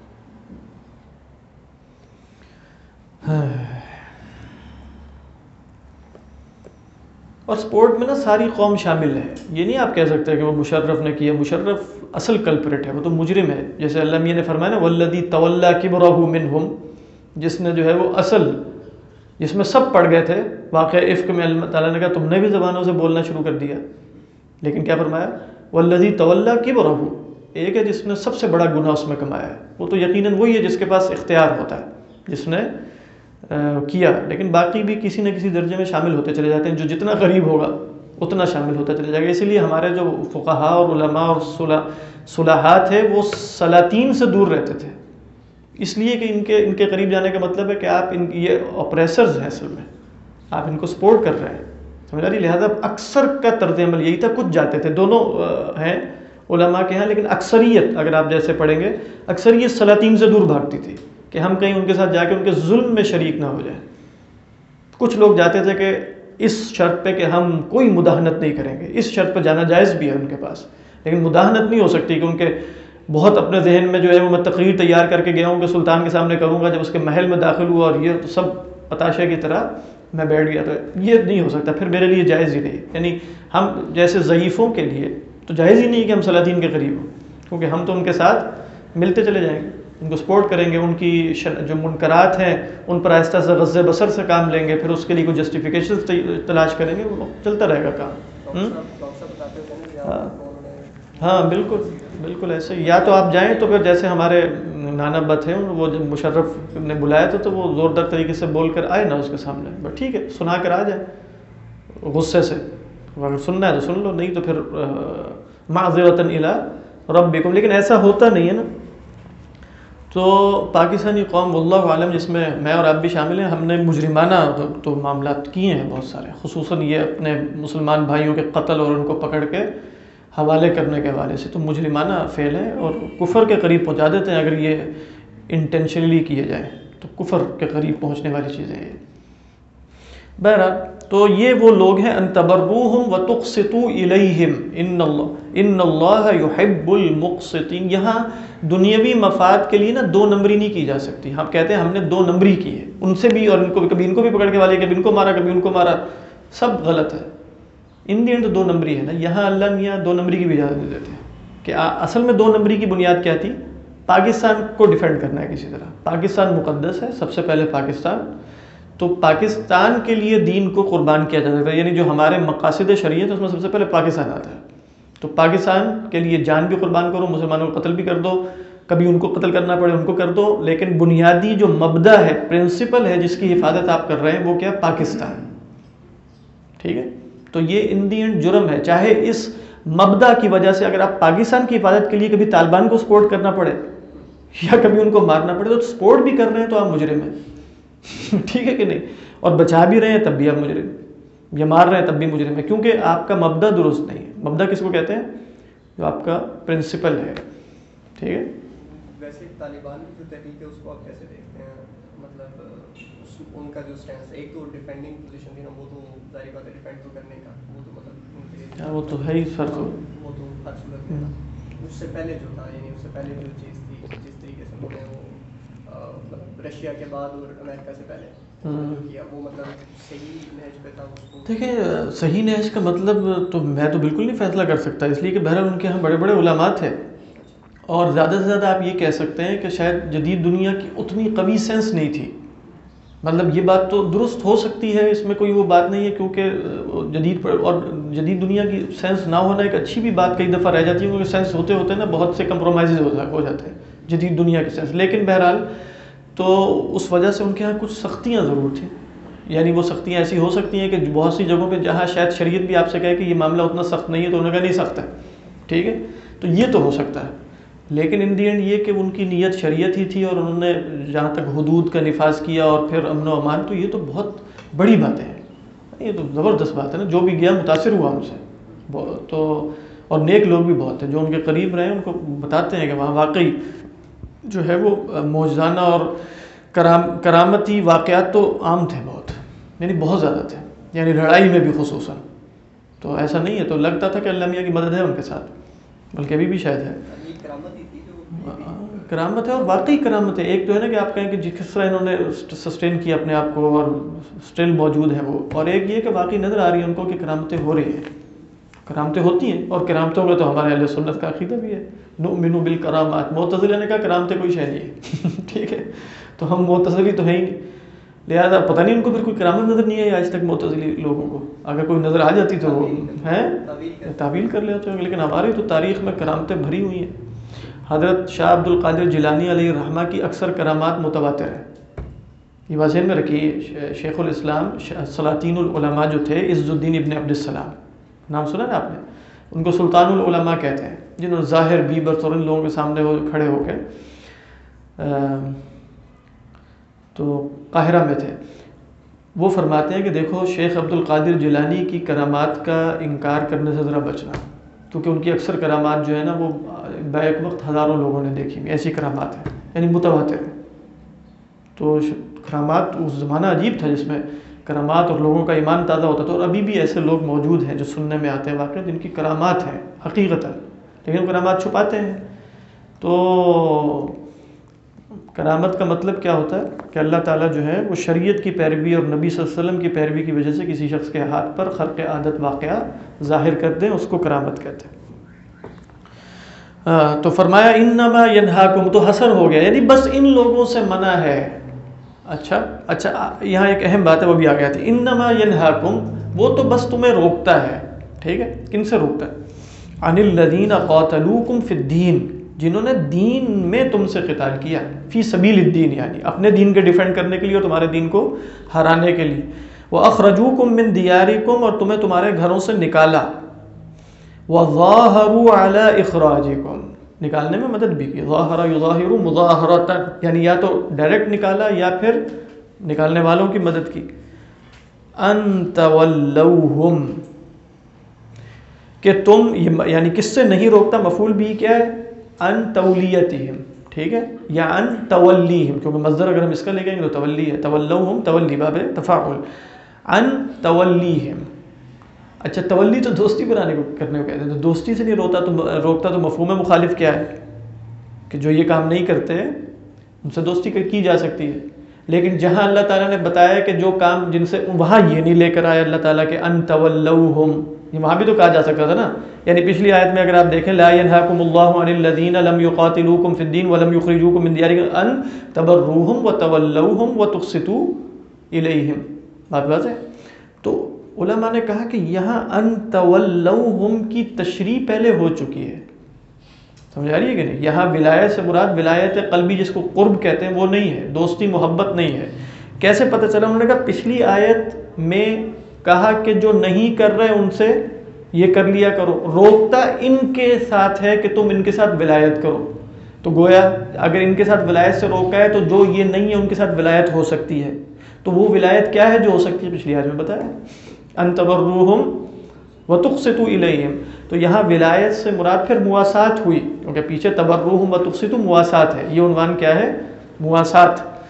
Speaker 1: اور سپورٹ میں نا ساری قوم شامل ہے. یہ نہیں آپ کہہ سکتے کہ وہ مشرف نے کیا، مشرف اصل کلپریٹ ہے، وہ تو مجرم ہے. جیسے اللہ میاں نے فرمایا نا والذی تولی کبرہ منہم، جس نے جو ہے وہ اصل، جس میں سب پڑ گئے تھے. واقعہ افک میں اللہ تعالیٰ نے کہا تم نے بھی زبانوں سے بولنا شروع کر دیا، لیکن کیا فرمایا والذی تولی کبرہ، ایک ہے جس نے سب سے بڑا گناہ اس میں کمایا ہے. وہ تو یقیناً وہی ہے جس کے پاس اختیار ہوتا ہے، جس نے کیا. لیکن باقی بھی کسی نہ کسی درجے میں شامل ہوتے چلے جاتے ہیں، جو جتنا قریب ہوگا اتنا شامل ہوتا چلے جائے گا. اسی لیے ہمارے جو فقہاء اور علماء اور صلاحات ہیں وہ سلاطین سے دور رہتے تھے، اس لیے کہ ان کے قریب جانے کا مطلب ہے کہ آپ یہ اپریسرز ہیں، اصل میں آپ ان کو سپورٹ کر رہے ہیں، سمجھ رہی. لہٰذا اکثر کا طرز عمل یہی تھا. کچھ جاتے تھے، دونوں ہیں علماء کے ہاں، لیکن اکثریت اگر آپ جیسے پڑھیں گے اکثریت سلاطین سے دور بھاگتی تھی کہ ہم کہیں ان کے ساتھ جا کے ان کے ظلم میں شریک نہ ہو جائیں. کچھ لوگ جاتے تھے کہ اس شرط پہ کہ ہم کوئی مداہنت نہیں کریں گے. اس شرط پہ جانا جائز بھی ہے ان کے پاس، لیکن مداہنت نہیں ہو سکتی کہ ان کے بہت اپنے ذہن میں جو ہے وہ میں تقریر تیار کر کے گیا ہوں کہ سلطان کے سامنے کروں گا، جب اس کے محل میں داخل ہوا اور یہ تو سب پتاشے کی طرح میں بیٹھ گیا. تو یہ نہیں ہو سکتا، پھر میرے لیے جائز ہی نہیں. یعنی ہم جیسے ضعیفوں کے لیے تو جائز ہی نہیں کہ ہم سلاطین کے قریب ہوں، کیونکہ ہم تو ان کے ساتھ ملتے چلے جائیں گے، ان کو سپورٹ کریں گے، ان کی جو منکرات ہیں ان پر آہستہ سے غض بصر سے کام لیں گے، پھر اس کے لیے کوئی جسٹیفیکیشن تلاش کریں گے، وہ چلتا رہے گا کام. ہاں بالکل بالکل ایسے ہی. یا تو آپ جائیں تو پھر جیسے ہمارے نانا بت ہیں، وہ جب مشرف نے بلایا تھا تو وہ زوردار طریقے سے بول کر آئے نا اس کے سامنے، بس ٹھیک ہے سنا کر آ جائے غصے سے. اگر سننا ہے تو سن لو، نہیں تو پھر معذرۃ الی ربکم. لیکن ایسا ہوتا نہیں ہے نا. تو پاکستانی قوم واللہ عالم، جس میں میں اور آپ بھی شامل ہیں، ہم نے مجرمانہ تو معاملات کیے ہیں بہت سارے، خصوصاً یہ اپنے مسلمان بھائیوں کے قتل اور ان کو پکڑ کے حوالے کرنے کے حوالے سے تو مجرمانہ فعل ہے اور کفر کے قریب پہنچا دیتے ہیں. اگر یہ انٹینشنلی کیے جائیں تو کفر کے قریب پہنچنے والی چیزیں ہیں. بہرحال تو یہ وہ لوگ ہیں ان تبروہم وتقسطوا الیہم ان اللہ یحب المقسطین. یہاں دنیاوی مفاد کے لیے نا دو نمبری نہیں کی جا سکتی. ہم کہتے ہیں ہم نے دو نمبری کی ہے ان سے بھی، اور ان کو کبھی ان کو بھی پکڑ کے والے، کبھی ان کو مارا کبھی ان کو مارا، سب غلط ہے. ان دی اینڈ تو دو نمبری ہے نا. یہاں اللہ میاں دو نمبری کی بھی اجازت دے دیتے ہیں کہ اصل میں دو نمبری کی بنیاد کیا تھی؟ پاکستان کو ڈیفینڈ کرنا ہے کسی طرح. پاکستان مقدس ہے، سب سے پہلے پاکستان. تو پاکستان کے لیے دین کو قربان کیا جا سکتا ہے، یعنی جو ہمارے مقاصد شریعت ہے اس میں سب سے پہلے پاکستان آتا ہے. تو پاکستان کے لیے جان بھی قربان کرو، مسلمانوں کو قتل بھی کر دو، کبھی ان کو قتل کرنا پڑے ان کو کر دو، لیکن بنیادی جو مبدا ہے، پرنسپل ہے جس کی حفاظت آپ کر رہے ہیں، وہ کیا؟ پاکستان. ٹھیک ہے. تو یہ ان دی اینڈ جرم ہے، چاہے اس مبدا کی وجہ سے اگر آپ پاکستان کی حفاظت کے لیے کبھی طالبان کو سپورٹ کرنا پڑے یا کبھی ان کو مارنا پڑے تو سپورٹ بھی کر رہے ہیں تو آپ مجرم ہیں. ٹھیک ہے کہ نہیں؟ اور بچا بھی رہے ہیں تب بھی آپ مجرم، یا مار رہے ہیں تب بھی مجرم ہے، کیونکہ آپ کا مبدا درست نہیں ہے. مبدا کس کو کہتے ہیں؟ جو آپ کا پرنسپل ہے. ٹھیک ہے.
Speaker 3: ویسے طالبان کی جو تحریک ہے اس کو آپ کیسے دیکھتے ہیں؟ مطلب ان کا جو اسٹینس ایک تو ڈیفینڈنگ پوزیشن تھی نا وہ تو ظاہر بات ہے ڈیفینڈ تو کرنے کا وہ تو مطلب ان کے لیے
Speaker 1: وہ تو ہے ہی فرق
Speaker 3: وہ تو ہر صورت میں تھا. اس سے پہلے جو تھا یعنی اس سے پہلے جو چیز تھی جس طریقے سے انہوں نے وہ مطلب رشیا کے بعد اور امریکہ سے پہلے جو کیا وہ مطلب صحیح نہج پہ تھا اس کو.
Speaker 1: دیکھیں صحیح نہج کا مطلب تو میں تو بالکل نہیں فیصلہ کر سکتا اس لیے کہ بہرحال ان کے یہاں بڑے بڑے علماء تھے اور زیادہ سے زیادہ آپ یہ کہہ سکتے ہیں کہ شاید جدید دنیا کی اتنی قوی سینس نہیں تھی. مطلب یہ بات تو درست ہو سکتی ہے اس میں کوئی وہ بات نہیں ہے کیونکہ جدید دنیا کی سینس نہ ہونا ایک اچھی بھی بات کئی دفعہ رہ جاتی ہے کیونکہ سینس ہوتے ہوتے نا بہت سے کمپرومائزز ہو جاتے ہیں جدید دنیا کی سینس. لیکن بہرحال تو اس وجہ سے ان کے یہاں کچھ سختیاں ضرور تھیں. یعنی وہ سختیاں ایسی ہو سکتی ہیں کہ بہت سی جگہوں پہ جہاں شاید شریعت بھی آپ سے کہے کہ یہ معاملہ اتنا سخت نہیں ہے تو انہوں نے کہا نہیں سخت ہے, ٹھیک ہے, تو یہ تو ہو سکتا ہے. لیکن ان دی اینڈ یہ کہ ان کی نیت شریعت ہی تھی اور انہوں نے جہاں تک حدود کا نفاذ کیا اور پھر امن و امان, تو یہ تو بہت بڑی باتیں ہیں, یہ تو زبردست بات ہے نا. جو بھی گیا متاثر ہوا ان سے تو, اور نیک لوگ بھی بہت ہیں جو ان کے قریب رہے ان کو بتاتے ہیں کہ وہاں واقعی جو ہے وہ معجزانہ اور کرامتی واقعات تو عام تھے بہت, یعنی بہت زیادہ تھے, یعنی لڑائی میں بھی خصوصاً. تو ایسا نہیں ہے, تو لگتا تھا کہ اللہ میاں کی مدد ہے ان کے ساتھ, بلکہ ابھی بھی شاید ہے. کرامت ہے اور واقعی کرامت ہے. ایک تو ہے نا کہ آپ کہیں کہ جس طرح انہوں نے سسٹین کیا اپنے آپ کو اور اسٹل موجود ہیں وہ, اور ایک یہ کہ واقعی نظر آ رہی ہے ان کو کہ کرامتیں ہو رہی ہیں. کرامتیں ہوتی ہیں اور کرامتوں کا تو ہمارے اہل سنت کا عقیدہ بھی ہے, نؤمن بالکرامات. معتزلہ نے کہا کرامتیں کوئی شے نہیں ہے, ٹھیک ہے, تو ہم معتزلی تو ہیں ہی نہیں, لہٰذا پتہ نہیں ان کو پھر کوئی کرامت نظر نہیں آئی آج تک معتزلی لوگوں کو. اگر کوئی نظر آ جاتی تو وہ ہیں تعویل کر لیتے ہیں, لیکن ہماری تو تاریخ میں کرامتیں بھری ہوئی ہیں. حضرت شاہ عبد القادر جیلانی علیہ الرحمہ کی اکثر کرامات متواتر ہیں. یہ بات ذہن میں رکھیے. شیخ الاسلام سلاطین العلماء جو تھے عز الدین ابن عبد السلام, نام سنا نا آپ نے, ان کو سلطان العلماء کہتے ہیں, جنہوں نے ظاہر بیبرس اور ان لوگوں کے سامنے وہ کھڑے ہو کے تو قاہرہ میں تھے. وہ فرماتے ہیں کہ دیکھو شیخ عبد القادر جیلانی کی کرامات کا انکار کرنے سے ذرا بچنا, کیونکہ ان کی اکثر کرامات جو ہے نا وہ بیک وقت ہزاروں لوگوں نے دیکھی ہوئی ایسی کرامات ہیں, یعنی متواتر ہیں. تو کرامات اس زمانہ عجیب تھا جس میں کرامات اور لوگوں کا ایمان تازہ ہوتا تھا, اور ابھی بھی ایسے لوگ موجود ہیں جو سننے میں آتے ہیں واقعہ جن کی کرامات ہیں حقیقتاً, لیکن کرامات چھپاتے ہیں. تو کرامت کا مطلب کیا ہوتا ہے کہ اللہ تعالیٰ جو ہے وہ شریعت کی پیروی اور نبی صلی اللہ علیہ وسلم کی پیروی کی وجہ سے کسی شخص کے ہاتھ پر خرق عادت واقعہ ظاہر کر دیں, اس کو کرامت کہتے ہیں. تو فرمایا انما ینہاکم, تو حسر ہو گیا, یعنی بس ان لوگوں سے منع ہے. اچھا یہاں ایک اہم بات ہے وہ بھی آ گیا تھی. انما ینہاکم, وہ تو بس تمہیں روکتا ہے, ٹھیک ہے, کن سے روکتا ہے؟ عن الذین قاتلوکم فی الدین, جنہوں نے دین میں تم سے قتال کیا, فی سبیل الدین, یعنی اپنے دین کے ڈیفینڈ کرنے کے لیے اور تمہارے دین کو ہرانے کے لیے. وَأَخْرَجُوكُم مِّن دِيَارِكُمْ, اور تمہیں تمہارے گھروں سے نکالا. وَظَاهَرُوا عَلَىٰ إِخْرَاجِكُمْ, نکالنے میں مدد بھی کی. ظاہرہ یظاہر مظاہرۃ, یعنی یا تو ڈائریکٹ نکالا یا پھر نکالنے والوں کی مدد کی. أَن تَوَلَّوْهُمْ, کہ تم, یعنی کس سے نہیں روکتا, مفعول بھی کیا ہے, ان تولیتہم, ٹھیک ہے, یا ان تولیہم, کیونکہ مصدر اگر ہم اس کا لے گئے تو تولی ہے, تولوہم تولی باب تفاعل, ان تولیہم. اچھا تولی تو دوستی بنانے کو کرنے کو کہتے ہیں, تو دوستی سے نہیں روکتا تو مفہوم مخالف کیا ہے کہ جو یہ کام نہیں کرتے ان سے دوستی کی جا سکتی ہے. لیکن جہاں اللہ تعالیٰ نے بتایا کہ جو کام جن سے, وہاں یہ نہیں لے کر آیا اللہ تعالیٰ کہ ان تولوہم, وہاں بھی تو کہا جا سکتا تھا نا. یعنی پچھلی آیت میں اگر آپ دیکھیں, لا ینہاکم اللہ عن الذین لم یقاتلوکم فی الدین ولم یخرجوکم من دیارکم ان تبروہم وتولوہم وتقسطوا الیہم, بات واضح ہے. تو علماء نے کہا کہ یہاں ان تولوہم کی تشریح پہلے ہو چکی ہے, سمجھ آ رہی ہے کہ نہیں. یہاں ولایت سے مراد ولایت قلبی جس کو قرب کہتے ہیں وہ نہیں ہے, دوستی محبت نہیں ہے. کیسے پتہ چلا؟ انہوں نے کہا پچھلی آیت میں کہا کہ جو نہیں کر رہے ان سے یہ کر لیا کرو, روکتا ان کے ساتھ ہے کہ تم ان کے ساتھ ولایت کرو. تو گویا اگر ان کے ساتھ ولایت سے روکا ہے تو جو یہ نہیں ہے ان کے ساتھ ولایت ہو سکتی ہے. تو وہ ولایت کیا ہے جو ہو سکتی ہے, پچھلی آیت میں بتایا, ان تبروہم وتقسطوا الیہم. تو یہاں ولایت سے مراد پھر مواسات ہوئی, کیونکہ پیچھے تبروہم وتقسطوا مواسات ہے, یہ عنوان کیا ہے, مواسات.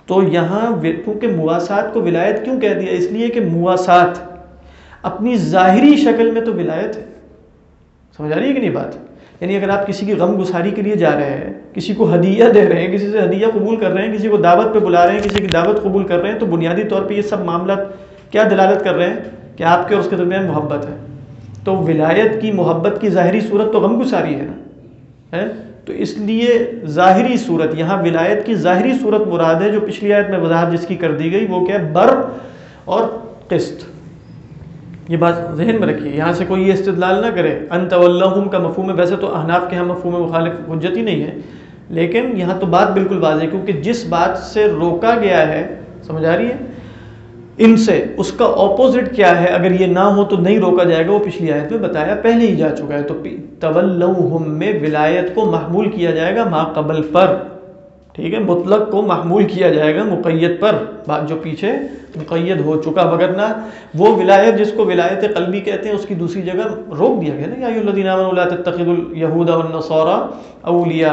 Speaker 1: تو یہاں کیونکہ مواسات کو ولایت کیوں کہہ دیا؟ اس لیے کہ مواسات اپنی ظاہری شکل میں تو ولایت ہے. سمجھ آ رہی ہے کہ نہیں بات؟ یعنی اگر آپ کسی کی غم گساری کے لیے جا رہے ہیں، کسی کو ہدیہ دے رہے ہیں، کسی سے ہدیہ قبول کر رہے ہیں، کسی کو دعوت پہ بلا رہے ہیں، کسی کی دعوت قبول کر رہے ہیں، تو بنیادی طور پہ یہ سب معاملات کیا دلالت کر رہے ہیں کہ آپ کے اور اس کے درمیان محبت ہے. تو ولایت کی محبت کی ظاہری صورت تو غم گساری ہے نا، تو اس لیے ظاہری صورت، یہاں ولایت کی ظاہری صورت مراد ہے جو پچھلی آیت میں وضاحت جس کی کر دی گئی، وہ کیا ہے؟ بر اور قسط. یہ بات ذہن میں رکھیے، یہاں سے کوئی یہ استدلال نہ کرے ان تولاہم کا مفہوم ہے. ویسے تو احناف کے ہاں مفہوم مخالف حجت ہی نہیں ہے، لیکن یہاں تو بات بالکل واضح ہے، کیونکہ جس بات سے روکا گیا ہے، سمجھ آ رہی ہے، ان سے اس کا اپوزٹ کیا ہے، اگر یہ نہ ہو تو نہیں روکا جائے گا، وہ پچھلی آیت میں بتایا پہلے ہی جا چکا ہے. تو تولوہم میں ولایت کو محمول کیا جائے گا ما قبل پر، ٹھیک ہے، مطلق کو محمول کیا جائے گا مقید پر، بات جو پیچھے مقید ہو چکا. وگرنہ وہ ولایت جس کو ولایت قلبی کہتے ہیں اس کی دوسری جگہ روک دیا گیا نا، یا ایھا الذین آمنوا لا تتخذوا اليہود والنصارى اولیاء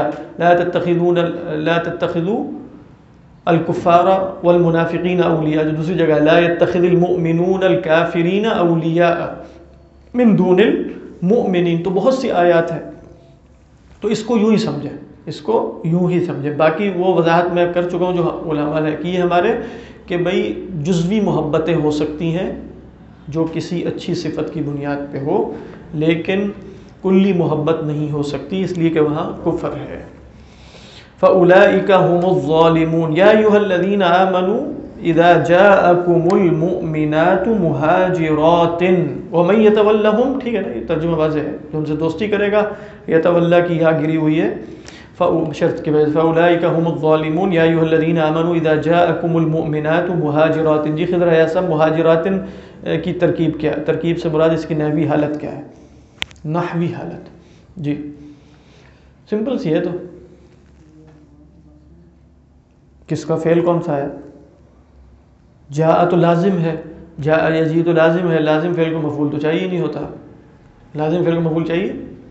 Speaker 1: لا تتخذوا الکفار والمنافقین اولیاء، جو دوسری جگہ لا يتخذ المؤمنون الکافرین اولیاء من دون المؤمنین. تو بہت سی آیات ہیں، تو اس کو یوں ہی سمجھیں، اس کو یوں ہی سمجھیں. باقی وہ وضاحت میں کر چکا ہوں جو علماء نے کی ہے ہمارے، کہ بھئی جزوی محبتیں ہو سکتی ہیں جو کسی اچھی صفت کی بنیاد پہ ہو، لیکن کلی محبت نہیں ہو سکتی، اس لیے کہ وہاں کفر ہے. فَأُولَئِكَ هُمُ الظَّالِمُونَ يَا أَيُّهَا الَّذِينَ آمَنُوا إِذَا جَاءَكُمُ الْمُؤْمِنَاتُ مُهَاجِرَاتٍ وَمَن يَتَوَلَّهُمْ، ٹھیک ہے نا، یہ ترجمہ واضح ہے، جو ان سے دوستی کرے گا. یتولا کی یہاں گری ہوئی ہے شرط کی وجہ سے. فَأُولَئِكَ هُمُ الظَّالِمُونَ يَا أَيُّهَا الَّذِينَ آمَنُوا إِذَا جَاءَكُمُ الْمُؤْمِنَاتُ مُهَاجِرَاتٍ. جی خضر حیات صاحب، مہاجرات کی ترکیب کیا ہے؟ ترکیب سے مراد اس کی نحوی حالت کیا ہے؟ نحوی حالت. جی سمپل سی ہے. تو کس کا فعل کون سا ہے؟ جاء تو لازم ہے، جاء یجی تو لازم ہے، لازم فعل کو مفعول تو چاہیے نہیں ہوتا. لازم فعل کو مفعول چاہیے،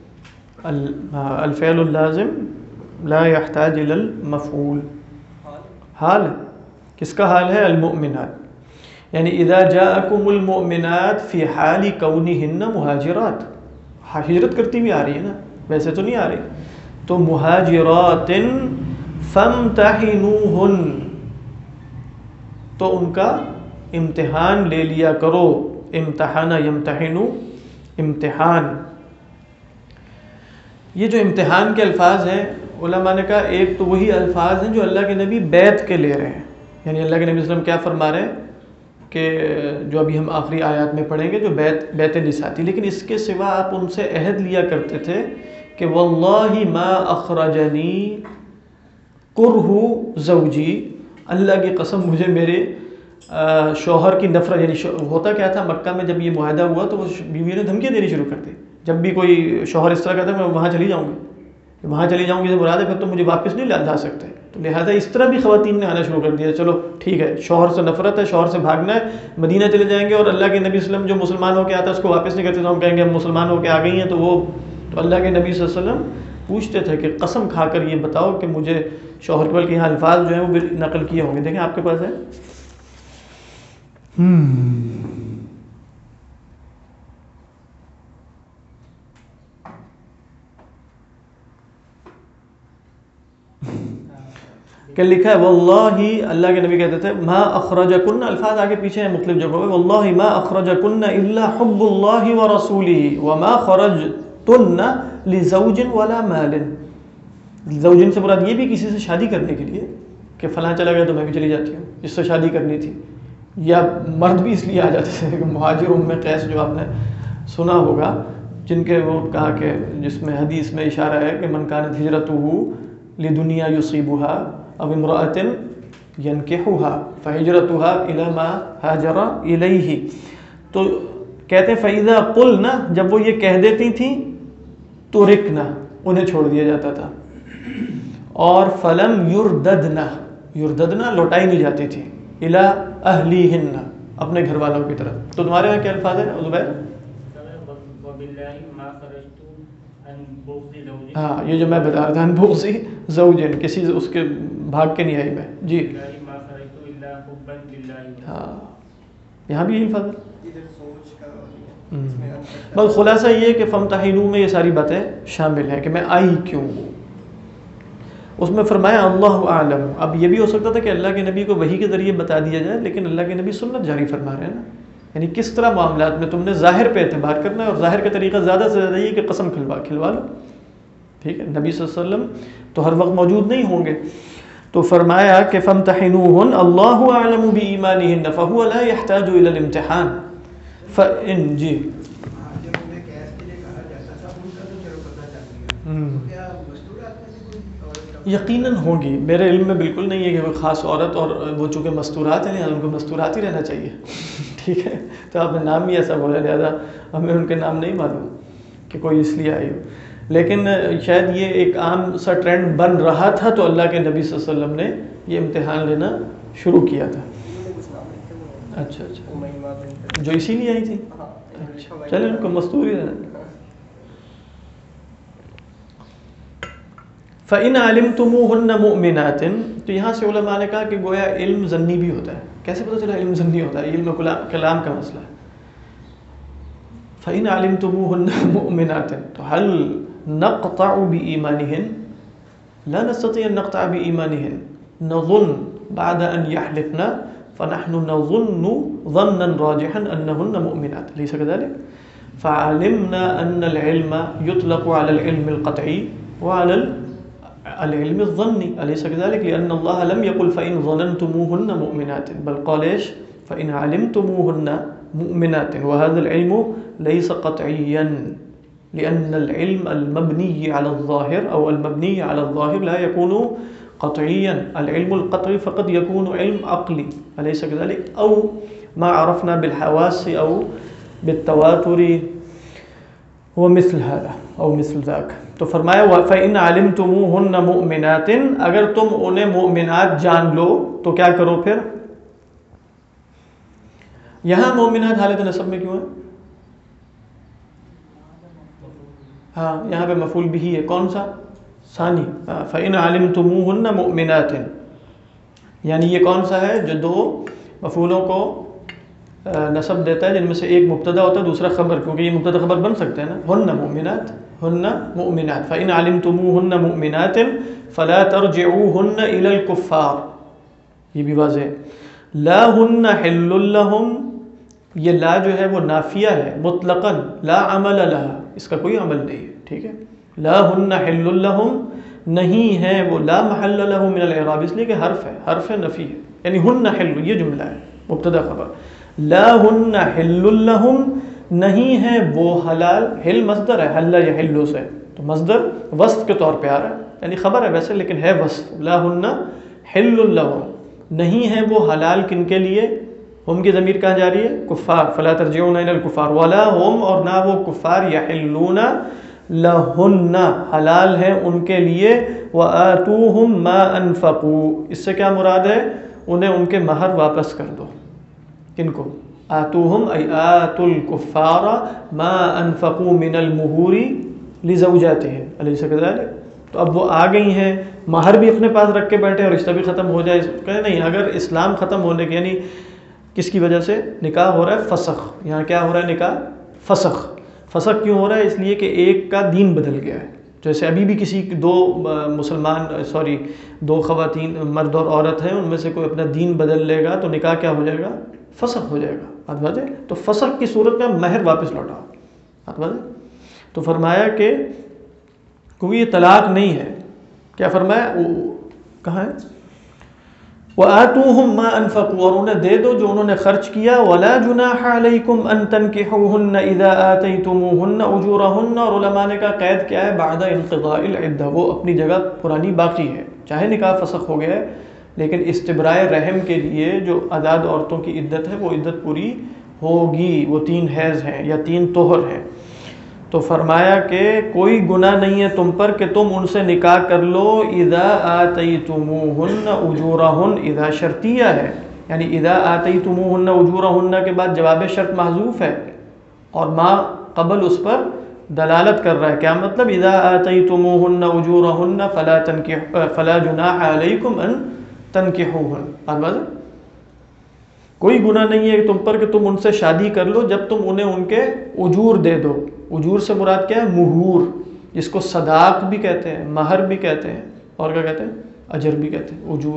Speaker 1: الفعل اللازم لا يحتاج الى المفعول. حال کس کا حال ہے؟ المؤمنات، یعنی اذا جاءکم المؤمنات فی حال کونہن مہاجرات، ہجرت کرتی بھی آ رہی ہے نا، ویسے تو نہیں آ رہی. تو مہاجرات فامتحنوہن، تو ان کا امتحان لے لیا کرو. امتحان یمتحن، امتحان. یہ جو امتحان کے الفاظ ہیں، علماء نے کہا ایک تو وہی الفاظ ہیں جو اللہ کے نبی بیعت کے لے رہے ہیں. یعنی اللہ کے نبی صلی اللہ علیہ وسلم کیا فرما رہے ہیں کہ جو ابھی ہم آخری آیات میں پڑھیں گے جو بیعت نساء تھی، لیکن اس کے سوا آپ ان سے عہد لیا کرتے تھے کہ واللہ ما اخرجنی کرہ زوجی، اللہ کی قسم مجھے میرے شوہر کی نفرت، یعنی ہوتا کیا تھا مکہ میں جب یہ معاہدہ ہوا تو وہ بیوی نے دھمکیاں دینی شروع کر دی. جب بھی کوئی شوہر اس طرح کہتا ہے میں وہاں چلی جاؤں گی، وہاں چلی جاؤں گی سے مراد ہے پھر تو مجھے واپس نہیں لا سکتے. تو لہٰذا اس طرح بھی خواتین نے آنا شروع کر دیا. چلو ٹھیک ہے، شوہر سے نفرت ہے، شوہر سے بھاگنا ہے، مدینہ چلے جائیں گے، اور اللہ کے نبی صلی اللہ علیہ وسلم جو مسلمان ہو کے آتا ہے اس کو واپس نہیں کرتے، تو ہم کہیں گے ہم مسلمان ہو کے آ گئی ہیں. تو اللہ کے نبی صلی اللہ علیہ وسلم پوچھتے تھے کہ قسم کھا کر یہ بتاؤ کہ مجھے شوہر کے، بلکہ یہاں الفاظ جو ہیں وہ بھی نقل کیے ہوں گے، دیکھیں آپ کے پاس ہے. کہ لکھا ہے واللہ، اللہ کے نبی کہتے تھے ما اخرجکن، الفاظ آگے پیچھے ہیں مختلف جگہوں پہ، واللہ ما اخرجکن الا حب اللہ ورسولہ وما خرجتن لزوج ولا مال. زوجن سے مراد یہ بھی کسی سے شادی کرنے کے لیے کہ فلاں چلا گیا تو میں بھی چلی جاتی ہوں، اس سے شادی کرنی تھی. یا مرد بھی اس لیے آ جاتے تھے کہ مہاجر ام قیس جو آپ نے سنا ہوگا، جن کے وہ کہا کہ جس میں حدیث میں اشارہ ہے کہ من کانت ہجرتہ لدنیا یصیبها او امرأۃ ینکحها فہجرتها الی ما ہاجر الیہ. تو کہتے ہیں فاذا قلنا، جب وہ یہ کہہ دیتی تھیں تو رکنا، انہیں چھوڑ دیا جاتا تھا. اور فلم یرددنا، یرددنا لوٹائی نہیں جاتی تھی، الی اہلیہن، اپنے گھر والوں کی طرف. تو تمہارے یہاں کیا الفاظ ہیں زبیر؟ ہاں یہ جو میں بتا رہا تھا بغض زوجن، کسی اس کے بھاگ کے نہیں آئی میں. جی ہاں یہاں بھی یہی الفاظ ہے.
Speaker 3: ادھر سوچ کا اس میں
Speaker 1: بس خلاصہ یہ ہے کہ فامتحنوا میں یہ ساری باتیں شامل ہیں کہ میں آئی کیوں. اس میں فرمایا اللہ اعلم. اب یہ بھی ہو سکتا تھا کہ اللہ کے نبی کو وحی کے ذریعے بتا دیا جائے، لیکن اللہ کے نبی سنت جاری فرما رہے ہیں نا، یعنی کس طرح معاملات میں تم نے ظاہر پہ اعتبار کرنا ہے، اور ظاہر کا طریقہ زیادہ سے زیادہ یہ کہ قسم کھلوا لو. ٹھیک ہے، نبی صلی اللہ علیہ وسلم تو ہر وقت موجود نہیں ہوں گے. تو فرمایا کہ فامتحنوہن اللہ اعلم بایمانہن فہو لا یحتاج الی الامتحان. فإن جی یقیناً ہوگی، میرے علم میں بالکل نہیں ہے کہ کوئی خاص عورت، اور وہ چونکہ مستورات ہیں ان کو مستورات ہی رہنا چاہیے. ٹھیک ہے، تو آپ نے نام ہی ایسا بولا، لہٰذا ہمیں ان کے نام نہیں معلوم کہ کوئی اس لیے آئی ہو. لیکن شاید یہ ایک عام سا ٹرینڈ بن رہا تھا تو اللہ کے نبی صلی اللہ علیہ وسلم نے یہ امتحان لینا شروع کیا تھا. اچھا اچھا، جو اسی لیے آئی تھی. اچھا چلیں ان کو مستور ہی رہنا. فَإِنْ عَلِمْتُمُوهُنَّ مُؤْمِنَاتٍ، تو یہاں سے علماء نے کہا کہ گویا علم ظنی بھی ہوتا ہے. کیسے پتہ چلا علم ظنی ہوتا ہے؟ علم کلام کا مسئلہ ہے. فَإِنْ عَلِمْتُمُوهُنَّ مُؤْمِنَاتٍ، تو هل نقطع بإيمانهن؟ لا نستطيع أن نقطع بإيمانهن، نظن بعد أن يحلفنا فنحن نظن ظنا راجحا أنهن مؤمنات، ليس كذلك؟ فعلمنا أن العلم يطلق على العلم القطعي وعلى العلم الظني، أليس كذلك؟ لأن الله لم يقل فإن ظننتموهن مؤمنات، بل قال إيش؟ فإن علمتموهن مؤمنات، وهذا العلم ليس قطعيا، لأن العلم المبني على الظاهر أو المبني على الظاهر لا يكون قطعيا. العلم القطعي فقد يكون علم عقلي، أليس كذلك؟ أو ما عرفنا بالحواس أو بالتواتر ومثل هذا أو مثل ذاك. تو فرمایا فَإِنْ عَلِمْتُمُوهُنَّ مُؤْمِنَاتٍ، اگر تم انہیں مؤمنات جان لو تو کیا کرو پھر؟ یہاں مومنات حالت نصب میں کیوں ہے؟ ہاں یہاں پہ مفعول بھی ہے، کون سا؟ ثانی. فَإِنْ عَلِمْتُمُوهُنَّ مُؤْمِنَاتٍ، یعنی یہ کون سا ہے جو دو مفعولوں کو نصب دیتا ہے، جن میں سے ایک مبتدا ہوتا ہے دوسرا خبر، کیونکہ یہ مبتدا خبر بن سکتے ہیں نا. ہن مؤمنات، ہن مؤمنات. فَإِنْ عَلِمْتُمُوهُنَّ مُؤْمِنَاتٍ فَلَا تَرْجِعُوهُنَّ إِلَى الْكُفَّارِ، یہ بھی واضح ہے. لَا هُنَّ حِلٌّ لَهُمْ، یہ لا جو ہے وہ نافیہ ہے مطلقاً، لا عمل لها، اس کا کوئی عمل نہیں ہے. ٹھیک ہے، لا ہن حل لهم، نہیں ہے وہ لا محل له من الاعراب، اس لیے کہ حرف ہے، حرف نفی ہے، یعنی ہن حل، یہ جملہ ہے مبتدا خبر. لا ہن حل لهم، نہیں ہے وہ حلال، حل مصدر ہے حل یحل سے، تو مصدر وصف کے طور پہ آ رہا ہے، یعنی خبر ہے ویسے لیکن ہے وصف. لا ہن حل لهم، نہیں ہے وہ حلال کن کے لیے؟ ہم کی ضمیر کہاں جا رہی ہے؟ کفار. فلا ترجعون الى الکفار، ولا ہم، اور نہ وہ کفار، یحلون لہن، حلال ہے ان کے لیے، وآتوہم ما انفقوا، اس سے کیا مراد ہے؟ انہیں ان کے مہر واپس کر دو. کن کو؟ آتوہم ای آتوا الکفار ما انفقوا من المہور لزوجاتہم، الیس کذالک؟ تو اب وہ آ گئی ہیں، مہر بھی اپنے پاس رکھ کے بیٹھے اور رشتہ بھی ختم ہو جائے. کہے نہیں، اگر اسلام ختم ہونے کے، یعنی کس کی وجہ سے نکاح ہو رہا ہے؟ فسخ. یہاں کیا ہو رہا ہے؟ نکاح فسخ. فسخ کیوں ہو رہا ہے؟ اس لیے کہ ایک کا دین بدل گیا ہے. جیسے ابھی بھی کسی دو دو خواتین، مرد اور عورت ہیں، ان میں سے کوئی اپنا دین بدل لے گا تو نکاح کیا ہو جائے گا؟ فسخ ہو جائے گا. بات واضح؟ تو فسخ کی صورت میں مہر واپس لوٹاؤ. بات واضح؟ تو فرمایا کہ کوئی یہ طلاق نہیں ہے. کیا فرمایا؟ کہاں ہے؟ وآتوہم ما انفقوا، اور انہیں دے دو جو انہوں نے خرچ کیا. ولا جناح علیکم ان تنکحوہن اذا آتیتموہن اجورہن، اور علماء نے کہا قید کیا ہے؟ بعد انقضاء العدہ، وہ اپنی جگہ پرانی باقی ہے، چاہے نکاح فسخ ہو گیا ہے لیکن استبراء رحم کے لیے جو آزاد عورتوں کی عدت ہے وہ عدت پوری ہوگی. وہ 3 حیض ہیں یا 3 طہر ہیں. تو فرمایا کہ کوئی گناہ نہیں ہے تم پر کہ تم ان سے نکاح کر لو. اذا آتیتموہن اجورہن، اذا شرطیہ ہے، یعنی اذا آتیتموہن اجورہن کے بعد جواب شرط محذوف ہے اور ما قبل اس پر دلالت کر رہا ہے. کیا مطلب؟ اذا آتیتموہن اجورہن فلا جناح علیکم ان تنکحوہن. بات واضح؟ کوئی گناہ نہیں ہے تم پر کہ تم ان سے شادی کر لو جب تم انہیں ان کے اجور دے دو. اجور سے مراد کیا ہے؟ مہور، جس کو صداق بھی کہتے ہیں، مہر بھی کہتے ہیں، اور کیا کہتے ہیں؟ اجر بھی کہتے ہیں، اجور.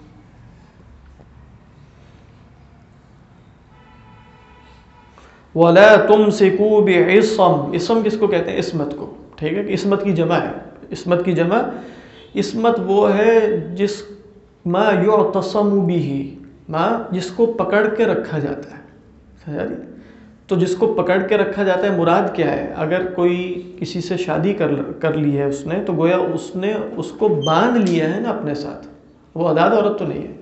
Speaker 1: وَلَا تُمْسِكُوا بِعِصَمْ، عصم کس کو کہتے ہیں؟ عصمت کو. ٹھیک ہے کہ عصمت کی جمع ہے. عصمت کی جمع، عصمت وہ ہے جس ما یعتصم بہ، ما جس کو پکڑ کے رکھا جاتا ہے. سمجھا جی؟ تو جس کو پکڑ کے رکھا جاتا ہے مراد کیا ہے؟ اگر کوئی کسی سے شادی کر لی ہے اس نے، تو گویا اس نے اس کو باندھ لیا ہے نا اپنے ساتھ. وہ آزاد عورت تو نہیں ہے،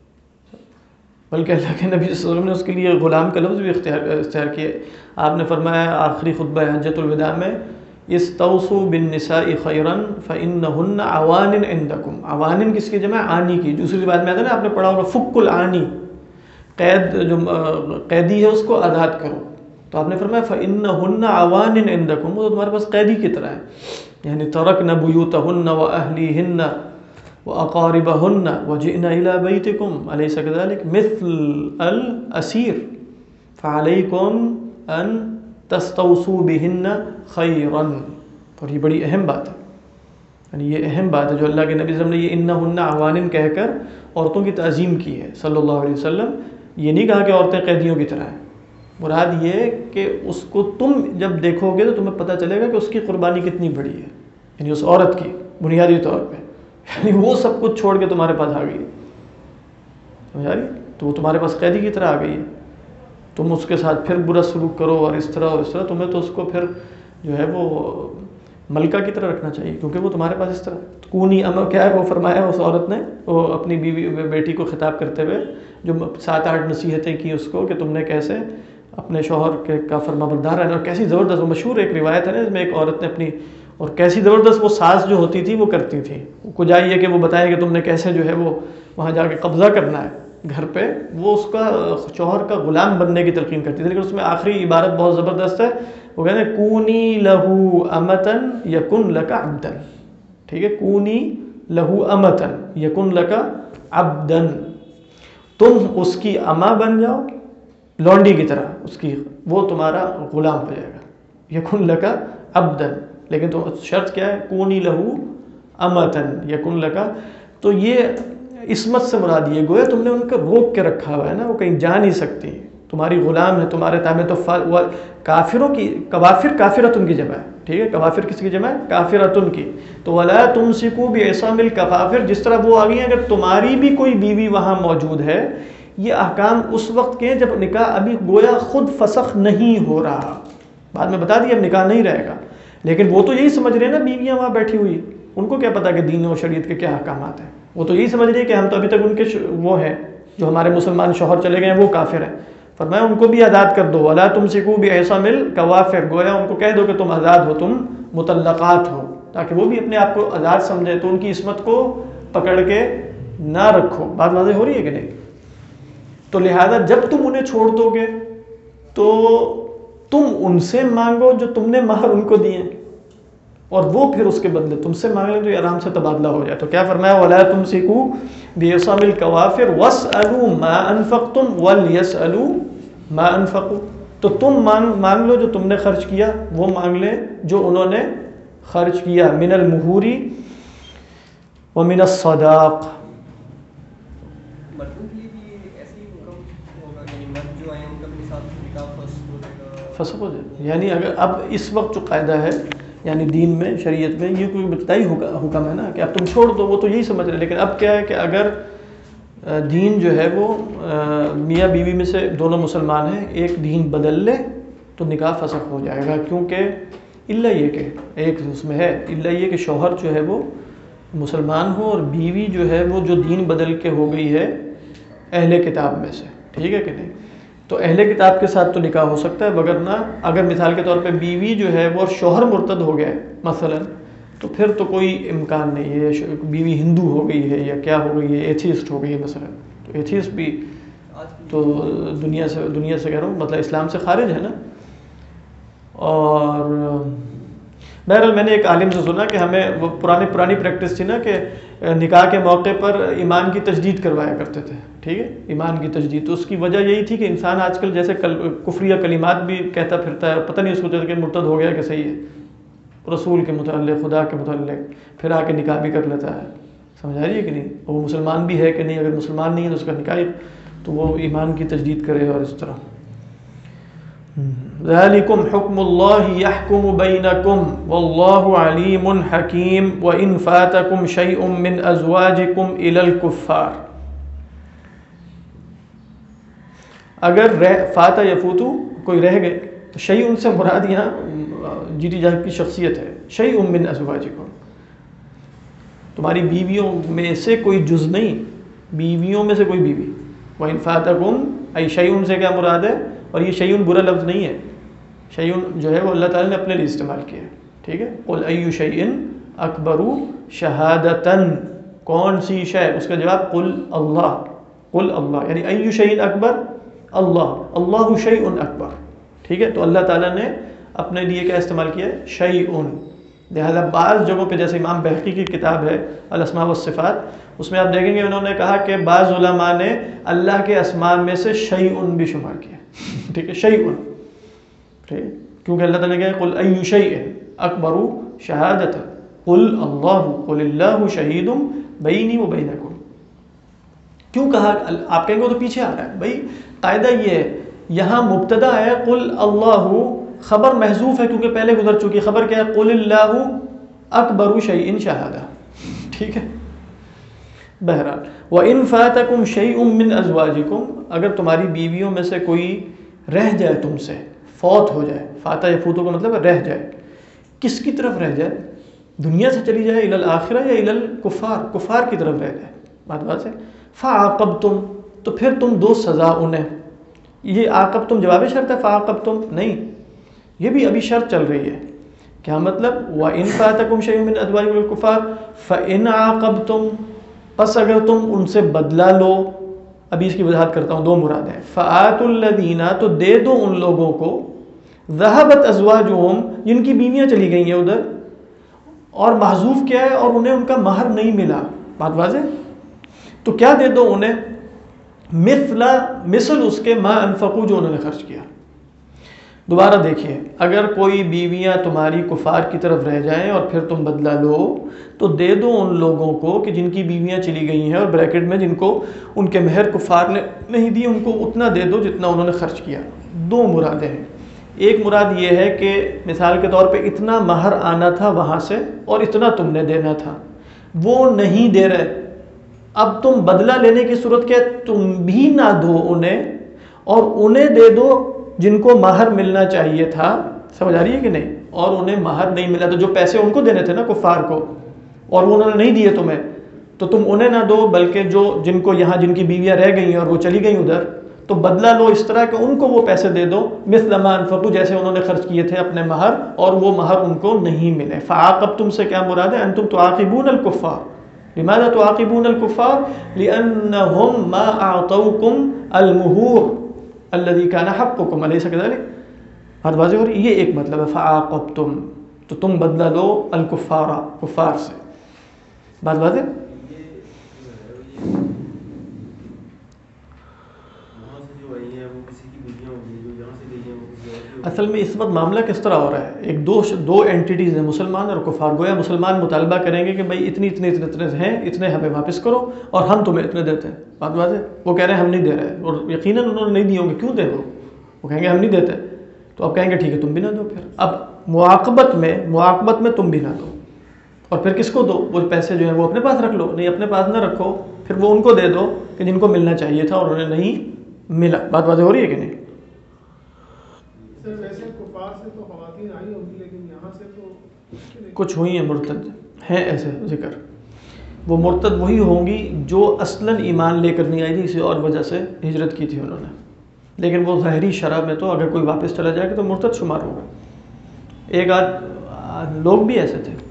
Speaker 1: بلکہ اللہ کے نبی صلی اللہ علیہ وسلم نے اس کے لیے غلام کا لفظ بھی اختیار کیا. آپ نے فرمایا آخری خطبہ حجۃ الوداع میں، استوصوا بالنساء خیرا فإنهن عوان عندکم. عوان کس کی جمع ہے؟ آنی کی. دوسری بات میں آتا ہے نا، آپ نے پڑھا ہوگا فک العانی، قید جو قیدی ہے اس کو آزاد کرو. تو آپ نے فرمایا فإنهن عوان عندکم، وہ تمہارے پاس قیدی کی طرح ہے. یعنی ترکن بیوتہن واہلیہن وأقاربهن وجئن إلى بيتكم أليس كذلك مثل الأسير فعليكم أن تستوصوا بهن خيرا. اور یہ بڑی اہم بات ہے، یعنی یہ اہم بات ہے جو اللہ کے نبی صلی اللہ علیہ وسلم نے یہ انہن عوان کہہ کر عورتوں کی تعظیم کی ہے صلی اللہ علیہ وسلم. یہ نہیں کہا کہ عورتیں قیدیوں کی طرح ہیں. مراد یہ کہ اس کو تم جب دیکھو گے تو تمہیں پتہ چلے گا کہ اس کی قربانی کتنی بڑی ہے، یعنی اس عورت کی بنیادی طور پہ، یعنی وہ سب کچھ چھوڑ کے تمہارے پاس آ گئی ہے. سمجھا رہی؟ تو وہ تمہارے پاس قیدی کی طرح آ گئی ہے. تم اس کے ساتھ پھر برا سلوک کرو اور اس طرح اور اس طرح، تمہیں تو اس کو پھر جو ہے وہ ملکہ کی طرح رکھنا چاہیے، کیونکہ وہ تمہارے پاس اس طرح. کونی کیا ہے وہ فرمایا اس عورت نے، وہ اپنی بیٹی کو خطاب کرتے ہوئے جو 7-8 نصیحتیں کی اس کو کہ تم نے کیسے اپنے شوہر کا فرما بردار رہنا. اور کیسی زبردست، وہ مشہور ایک روایت ہے نا جس میں ایک عورت نے اپنی، اور کیسی زبردست وہ ساز جو ہوتی تھی وہ کرتی تھی. کو جائیے کہ وہ بتائے کہ تم نے کیسے جو ہے وہ وہاں جا کے قبضہ کرنا ہے گھر پہ. وہ اس کا شوہر کا غلام بننے کی تلقین کرتی تھی. لیکن اس میں آخری عبارت بہت زبردست ہے، وہ کہتے ہیں کونی لہو امتن یکن لک عبدن. ٹھیک ہے، کونی لہو امتن یکن لک عبدن، تم اس کی اما بن جاؤ لونڈی کی طرح اس کی، وہ تمہارا غلام ہو جائے گا. یکن لک عبدن، لیکن تو شرط کیا ہے؟ کونی لہو امتن یکن لک. تو یہ عصمت سے مراد یہ گویا تم نے ان کو روک کے رکھا ہوا ہے نا، وہ کہیں جا نہیں سکتی، تمہاری غلام ہے، تمہارے تابع. تو کافروں کی کوافر، کافرتن کی جمع ہے. ٹھیک ہے، کوافر کس کی جمع ہے؟ کافرتن کی. تو ولا تمسکوا بعصام الکفافر، جس طرح وہ آ گئی ہیں. اگر تمہاری بھی کوئی بیوی وہاں موجود ہے، یہ احکام اس وقت کے جب نکاح ابھی گویا خود فسخ نہیں ہو رہا. بعد میں بتا دیا اب نکاح نہیں رہے گا، لیکن وہ تو یہی سمجھ رہے ہیں نا، بیویاں وہاں بیٹھی ہوئی، ان کو کیا پتا کہ دین و شریعت کے کیا احکامات ہیں. وہ تو یہی سمجھ رہے ہیں کہ ہم تو ابھی تک ان کے وہ ہیں جو ہمارے مسلمان شوہر چلے گئے ہیں وہ کافر ہیں. فرمایا ان کو بھی آزاد کر دو. ولا تمسکوا بعصام الکوافر، گویا ان کو کہہ دو کہ تم آزاد ہو، تم مطلقات ہو، تاکہ وہ بھی اپنے آپ کو آزاد سمجھے. تو ان کی عصمت کو پکڑ کے نہ رکھو. بات واضح ہو رہی ہے کہ نہیں؟ تو لہذا جب تم انہیں چھوڑ دو گے تو تم ان سے مانگو جو تم نے مہر ان کو دیے، اور وہ پھر اس کے بدلے تم سے مانگ لیں تو یہ آرام سے تبادلہ ہو جائے. تو کیا فرمایا؟ وَلَا تُمْسِكُوا بِعِصَامِ الْكَوَافِرِ وَاسْأَلُوا مَا أَنفَقْتُمْ وَلْيَسْأَلُوا مَا أَنفَقُوا. تو تم مانگ لو جو تم نے خرچ کیا، وہ مانگ لیں جو انہوں نے خرچ کیا. من المہوری ومن الصداق.
Speaker 3: مردوں کے لیے بھی ایسے ہی حکم ہوگا کہ مرد جو ہیں ان کا بھی ساتھ نکاح فسخ ہو جائے گا؟
Speaker 1: فسخ ہو جائے. یعنی اگر اب اس وقت جو قاعدہ ہے یعنی دین میں، شریعت میں، یہ کوئی ابتدائی حکم ہے نا کہ اب تم چھوڑ دو، وہ تو یہی سمجھ رہے ہیں. لیکن اب کیا ہے کہ اگر دین جو ہے وہ میاں بیوی میں سے دونوں مسلمان ہیں، ایک دین بدل لے تو نکاح فسخ ہو جائے گا. کیونکہ الا یہ کہ ایک اس میں ہے، الا یہ کہ شوہر جو ہے وہ مسلمان ہو اور بیوی جو ہے وہ جو دین بدل کے ہو گئی ہے اہل کتاب میں سے. ٹھیک ہے کہ نہیں؟ تو اہل کتاب کے ساتھ تو نکاح ہو سکتا ہے، وگرنہ اگر مثال کے طور پہ بیوی جو ہے وہ شوہر مرتد ہو گیا مثلا، تو پھر تو کوئی امکان نہیں ہے. بیوی ہندو ہو گئی ہے یا کیا ہو گئی ہے، ایتھیسٹ ہو گئی ہے مثلا، تو ایتھیسٹ بھی تو دنیا سے کہہ رہا ہوں مطلب اسلام سے خارج ہے نا. اور بہرحال میں نے ایک عالم سے سنا کہ ہمیں وہ پرانی پریکٹس تھی نا کہ نکاح کے موقع پر ایمان کی تجدید کروایا کرتے تھے، ٹھیک ہے، ایمان کی تجدید. تو اس کی وجہ یہی تھی کہ انسان آج کل جیسے کفریہ کلمات بھی کہتا پھرتا ہے، پتہ نہیں اس کو کہ مرتد ہو گیا کہ صحیح ہے، رسول کے متعلق، خدا کے متعلق، پھر آ کے نکاح بھی کر لیتا ہے. سمجھ آ رہی ہے کہ نہیں؟ وہ مسلمان بھی ہے کہ نہیں، اگر مسلمان نہیں ہے تو اس کا نکاح تو وہ ایمان کی تجدید کرے. اور اس طرح ذالکم حکم اللہ یحکم بینکم واللہ علیم حکیم وان فاتکم شیء من ازواجکم الی الکفار. اگر فاتح یفوتو کوئی رہ گئے تو شیء ان سے مراد یہاں جی ٹی جاہد کی شخصیت ہے. شیء من ازواجکم، تمہاری بیویوں میں سے کوئی جز نہیں، بیویوں میں سے کوئی بیوی. وَإِنْ فَاتَكُمْ أَيْ شَيْءٌ سے کیا مراد ہے؟ اور یہ شیء برا لفظ نہیں ہے، شیء جو ہے وہ اللہ تعالیٰ نے اپنے لیے استعمال کیا ہے، ٹھیک ہے. قُلْ أَيُّ شَيْءٍ أَكْبَرُ شَهَادَةً، کون سی شے؟ اس کا جواب قُلْ اللہ، قُلْ اللہ، یعنی أَيُّ شَيْءٍ أَكْبَرُ اللہ، اللہ شیء اکبر، ٹھیک ہے. تو اللہ تعالیٰ نے اپنے لیے کیا استعمال کیا ہے؟ شیء. لہذا بعض جگہوں پہ جیسے امام بہقی کی کتاب ہے الاسماء والصفات، اس میں آپ دیکھیں گے انہوں نے کہا کہ بعض علماء نے اللہ کے اسماء میں سے شیء بھی شمار کیا، ٹھیک ہے، شیء، کیونکہ اللہ تعالیٰ نے کہا قل ای شیء اکبر شہادۃ قل اللہ قل اللہ شہید بینی و بینکم. کیوں کہا؟ آپ کہیں گے وہ تو پیچھے آ رہا ہے. بھائی قاعدہ یہ ہے، یہاں مبتدا ہے قل اللہ، خبر محذوف ہے کیونکہ پہلے گزر چکی. خبر کیا ہے؟ قل اللہ اکبر شیء شہادہ، ٹھیک ہے. بہرحال وَإِنْ فَاتَكُمْ شَيْءٌ مِّنْ أَزْوَاجِكُمْ، اگر تمہاری بیویوں میں سے کوئی رہ جائے، تم سے فوت ہو جائے. فاتح یفوتو کا مطلب رہ جائے. کس کی طرف رہ جائے؟ دنیا سے چلی جائے الی الآخرہ یا الی الکفار، کفار کی طرف رہ جائے. بات ہے. فَعَاقَبْتُمْ، تو پھر تم دو سزا انہیں. یہ عاقبتم جواب شرط ہے، فَعَاقَبْتُمْ نہیں، یہ بھی ابھی شرط چل رہی ہے. کیا مطلب؟ وَإِنْ فَاتَكُمْ شَيْءٌ مِّنْ أَزْوَاجِكُمْ الْكُفَّارِ فَإِنْ عَاقَبْتُمْ، پس اگر تم ان سے بدلہ لو. ابھی اس کی وضاحت کرتا ہوں، دو مراد ہیں. فَآتُوا الَّذِينَ، تو دے دو ان لوگوں کو، ذَهَبَتْ أَزْوَاجُهُمْ، جن کی بیویاں چلی گئی ہیں ادھر، اور محذوف کیا ہے؟ اور انہیں ان کا مہر نہیں ملا. بات واضح؟ تو کیا دے دو انہیں؟ مثل اس کے ما انفقوا، جو انہوں نے خرچ کیا. دوبارہ دیکھیے، اگر کوئی بیویاں تمہاری کفار کی طرف رہ جائیں اور پھر تم بدلہ لو، تو دے دو ان لوگوں کو کہ جن کی بیویاں چلی گئی ہیں، اور بریکٹ میں جن کو ان کے مہر کفار نے نہیں دی، ان کو اتنا دے دو جتنا انہوں نے خرچ کیا. دو مرادیں ہیں. ایک مراد یہ ہے کہ مثال کے طور پہ اتنا مہر آنا تھا وہاں سے اور اتنا تم نے دینا تھا، وہ نہیں دے رہے. اب تم بدلہ لینے کی صورت کیا؟ تم بھی نہ دو انہیں، اور انہیں دے دو جن کو مہر ملنا چاہیے تھا. سمجھ آ رہی ہے کہ نہیں؟ اور انہیں مہر نہیں ملا، تو جو پیسے ان کو دینے تھے نا کفار کو، اور وہ انہوں نے نہیں دیے تمہیں، تو تم انہیں نہ دو، بلکہ جو جن کو یہاں جن کی بیویاں رہ گئی ہیں اور وہ چلی گئیں ادھر، تو بدلہ لو اس طرح کہ ان کو وہ پیسے دے دو مثل ما انفقوا، جیسے انہوں نے خرچ کیے تھے اپنے مہر، اور وہ مہر ان کو نہیں ملے. فعاقبتم سے کیا مراد ہے؟ انتم تعاقبون الکفار. لماذا تعاقبون الکفار؟ لأنهم ما اعطوكم المہور الذي كان حقكم، أليس كذلك؟ بات واضح ہو رہی؟ یہ ایک مطلب ہے فعاقبتم، تو تم بدلہ لو الکفار، کفار سے. بات واضح؟ اصل میں اس وقت معاملہ کس طرح ہو رہا ہے؟ ایک دو اینٹیٹیز ہیں، مسلمان اور کفار. گویا مسلمان مطالبہ کریں گے کہ بھائی اتنے ہیں، اتنے ہمیں واپس کرو، اور ہم تمہیں اتنے دیتے ہیں. بات واضح؟ وہ کہہ رہے ہیں ہم نہیں دے رہے، اور یقیناً انہوں نے نہیں دیے ہوں گے. کیوں دے وہ کہیں گے ہم نہیں دیتے. تو اب کہیں گے ٹھیک ہے تم بھی نہ دو. پھر اب معاقبت میں تم بھی نہ دو، اور پھر کس کو دو؟ وہ پیسے جو ہیں وہ اپنے پاس رکھ لو. نہیں، اپنے پاس نہ رکھو، پھر وہ ان کو دے دو کہ جن کو ملنا چاہیے تھا اور انہیں نہیں ملا. بات واضح ہو رہی ہے کہ نہیں؟
Speaker 2: ویسے کفار سے تو خواتین آئی ہوگی، لیکن یہاں سے تو
Speaker 1: کچھ ہوئی ہیں مرتد ہیں ایسے ذکر. وہ مرتد وہی ہوں گی جو اصلاً ایمان لے کر نہیں آئی تھی، کسی اور وجہ سے ہجرت کی تھی انہوں نے، لیکن وہ ظاہری شرح میں تو اگر کوئی واپس چلا جائے گا تو مرتد شمار ہوگا. ایک لوگ بھی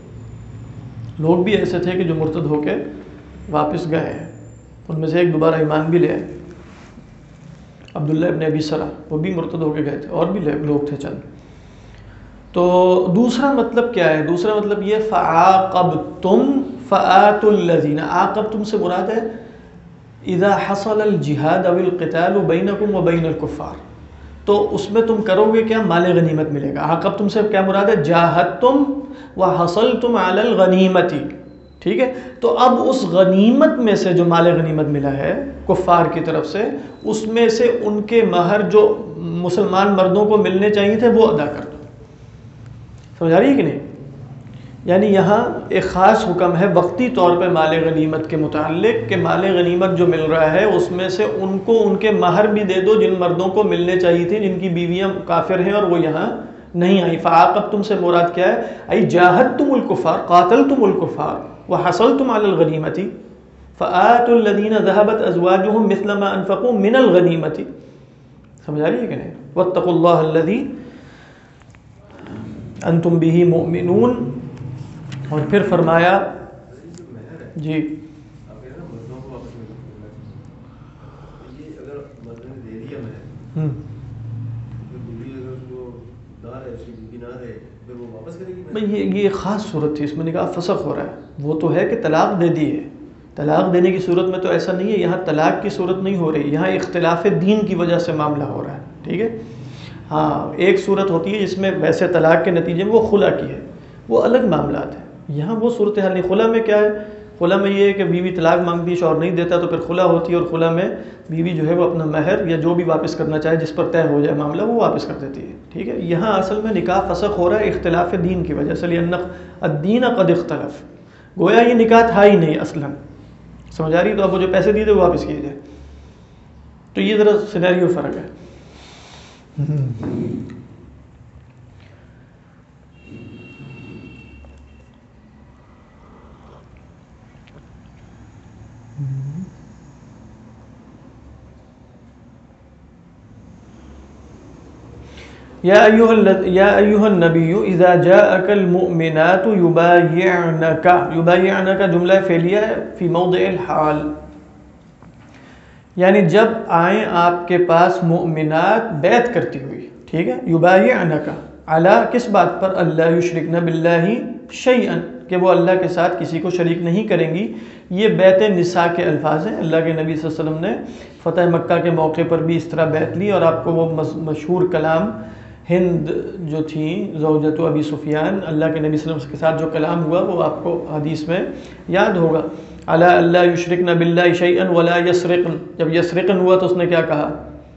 Speaker 1: ایسے تھے کہ جو مرتد ہو کے واپس گئے ہیں. ان میں سے ایک دوبارہ ایمان بھی لے آئے، عبداللہ ابن ابی سرح، وہ بھی مرتد ہو کے گئے تھے، اور بھی لوگ تھے چند. تو دوسرا مطلب کیا ہے؟ دوسرا مطلب یہ فعاقبتم فآتوا الذین، عاقبتم سے مراد ہے اذا حصل الجہاد او القتال بینکم وبین الکفار، تو اس میں تم کرو گے کیا؟ مال غنیمت ملے گا۔ عاقبتم سے کیا مراد ہے؟ جاہدتم وحصلتم علی الغنیمت، ٹھیک ہے؟ تو اب اس غنیمت میں سے جو مال غنیمت ملا ہے کفار کی طرف سے، اس میں سے ان کے مہر جو مسلمان مردوں کو ملنے چاہیے تھے وہ ادا کر دو۔ سمجھ آ رہی ہے کہ نہیں؟ یعنی یہاں ایک خاص حکم ہے وقتی طور پہ مال غنیمت کے متعلق کہ مال غنیمت جو مل رہا ہے اس میں سے ان کو ان کے مہر بھی دے دو جن مردوں کو ملنے چاہیے تھے، جن کی بیویاں کافر ہیں اور وہ یہاں نہیں آئی۔ فعاقبتم سے مراد کیا ہے؟ ای جاہدتم الکفار، قاتلتم الکفار وحصلتم علی الغنیمت فآتوا الذین ذهبت ازواجهم مثل ما انفقوا من الغنیمت۔ سمجھ آ رہی ہے کہ نہیں؟ واتقوا اللہ الذی انتم به مؤمنون۔ اور پھر فرمایا جی یہ خاص صورت تھی، اس میں نکاح فسخ ہو رہا ہے، وہ تو ہے کہ طلاق دے دی ہے، طلاق دینے کی صورت میں تو ایسا نہیں ہے، یہاں طلاق کی صورت نہیں ہو رہی، یہاں اختلاف دین کی وجہ سے معاملہ ہو رہا ہے، ٹھیک ہے؟ ہاں ایک صورت ہوتی ہے جس میں ویسے طلاق کے نتیجے میں وہ خلا کی ہے، وہ الگ معاملات ہیں، یہاں وہ صورتحال نہیں۔ خلا میں کیا ہے؟ خلا میں یہ ہے کہ بیوی طلاق مانگتی ہے، شوہر نہیں دیتا تو پھر خلا ہوتی ہے، اور خلا میں بیوی جو ہے وہ اپنا مہر یا جو بھی واپس کرنا چاہے جس پر طے ہو جائے معاملہ وہ واپس کر دیتی ہے، ٹھیک ہے؟ یہاں اصل میں نکاح فسخ ہو رہا ہے اختلاف دین کی وجہ سے، لأن الدین قد اختلف، گویا یہ نکاح تھا ہی نہیں اصلاً، سمجھ آ رہی؟ تو اب وہ جو پیسے دیے تھے وہ واپس کیے جائے، تو یہ ذرا سینیریو فرق ہے۔ یا ایھا النبی اذا جاءک المؤمنات یبایعنک، یبایعنک جملہ فعلیہ ہے فی موضع الحال، یعنی جب آئیں آپ کے پاس مؤمنات بیعت کرتی ہوئی، ٹھیک ہے؟ یبایعنک علی کس بات پر؟ اللہ یشرکن باللہ شیئا، کہ وہ اللہ کے ساتھ کسی کو شریک نہیں کریں گی۔ یہ بیعت نساء کے الفاظ ہیں، اللہ کے نبی صلی اللہ علیہ وسلم نے فتح مکہ کے موقع پر بھی اس طرح بیعت لی، اور آپ کو وہ مشہور کلام ہند جو تھیں زوجۃ ابی سفیان، اللہ کے نبی صلی اللہ علیہ وسلم کے ساتھ جو کلام ہوا وہ آپ کو حدیث میں یاد ہوگا، الا اللہ یشرکن باللہ شیئا ولا یسرقن، جب یسرقن ہوا تو اس نے کیا کہا؟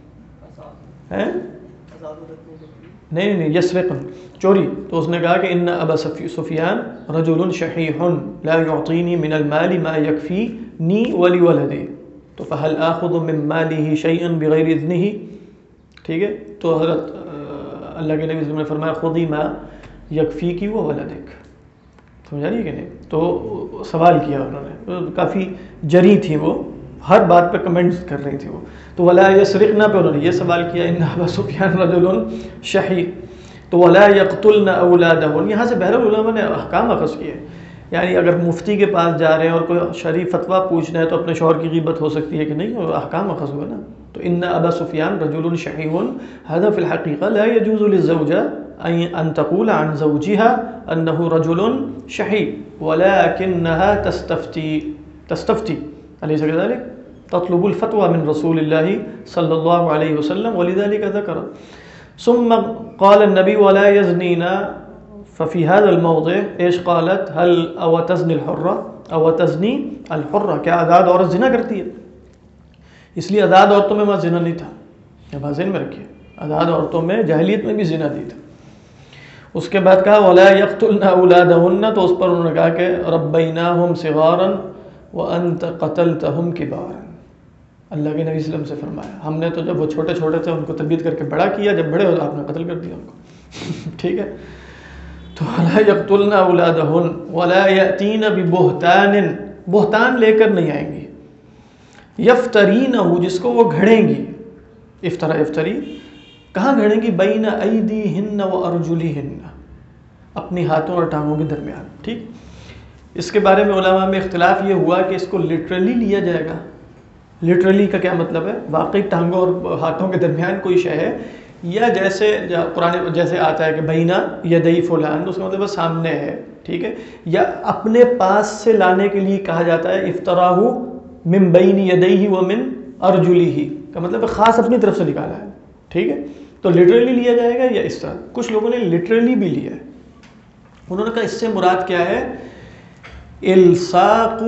Speaker 1: نہیں یسرقن چوری، تو اس نے کہا کہ ان ابا سفیان رجل شحیح لا یعطینی من المال ما یکفینی ولولدی، تو فهل آخذ من ماله شیئا بغیر اذنہ، ٹھیک ہے؟ تو حضرت اللہ کے نبی صلی اللہ علیہ وسلم نے فرمایا خذی ما یکفیکی وولدک، سمجھا رہی ہے کہ نہیں؟ تو سوال کیا انہوں نے، کافی جری تھی وہ، ہر بات پہ کمنٹس کر رہی تھی وہ، تو ولا یسرقن پہ انہوں نے یہ سوال کیا ان ابا سفیان رجل شحیح، تو ولا یقتلن اولادہن، یہاں سے بہرحال علماء نے احکام اخذ کیے، یعنی اگر مفتی کے پاس جا رہے ہیں اور کوئی شرعی فتویٰ پوچھنا ہے تو اپنے شوہر کی غیبت ہو سکتی ہے کہ نہیں، اور احکام اخذ ہوا نا۔ تو ان ابا سفیان رجل شحیح هذا في الحقیقہ لا يجوز للزوجہ ان تقول عن زوجها انه رجل شحیح ولكنها تستفتي أليس كذلك؟ تطلب الفتوى من رسول الله صلى الله عليه وسلم، ولذلك ذكر. ثم قال النبي ولا يزنين، ففي هذا الموضع ايش قالت؟ هل او تزني الحرة او تزني الحرة، کیا آزاد عورت زنا کرتی ہے؟ اس لیے آزاد عورتوں میں زنا نہیں تھا، یہ بات ذہن میں رکھیے، آزاد عورتوں میں جاہلیت میں بھی زنا نہیں تھا۔ اس کے بعد کہا ولا يقتلن اولادهن، تو اس پر انہوں نے کہا کہ ربیناہم صغارا وانت قتلتہم کبارا، اللہ کے نبی صلی اللہ علیہ وسلم سے فرمایا ہم نے تو جب وہ چھوٹے چھوٹے تھے ان کو تربیت کر کے بڑا کیا، جب بڑے ہو تو آپ نے قتل کر دیا ان کو، ٹھیک ہے؟ تو ولا يقتلن اولادهن ولا یاتین ببہتان، بہتان لے کر نہیں آئیں گی، یفترینہ، جس کو وہ گھڑیں گی، افتری کہاں گھڑیں گی؟ بین ایدیہن و ارجلہن، اپنی ہاتھوں اور ٹانگوں کے درمیان، ٹھیک؟ اس کے بارے میں علماء میں اختلاف یہ ہوا کہ اس کو لٹرلی لیا جائے گا، لٹرلی کا کیا مطلب ہے؟ واقعی ٹانگوں اور ہاتھوں کے درمیان کوئی شے ہے، یا جیسے قرآن جیسے آتا ہے کہ بینا یدئی فلان، اس کا مطلب سامنے ہے، ٹھیک ہے، یا اپنے پاس سے لانے کے لیے کہا جاتا ہے افطراہ من بین یدیہ ومن ارجلہ، کا مطلب خاص اپنی طرف سے نکالا ہے، ٹھیک ہے، تو لٹرلی لیا جائے گا یا اس طرح. کچھ لوگوں نے لٹرلی بھی لیا ہے، انہوں نے کہا اس سے مراد کیا ہے، الصاق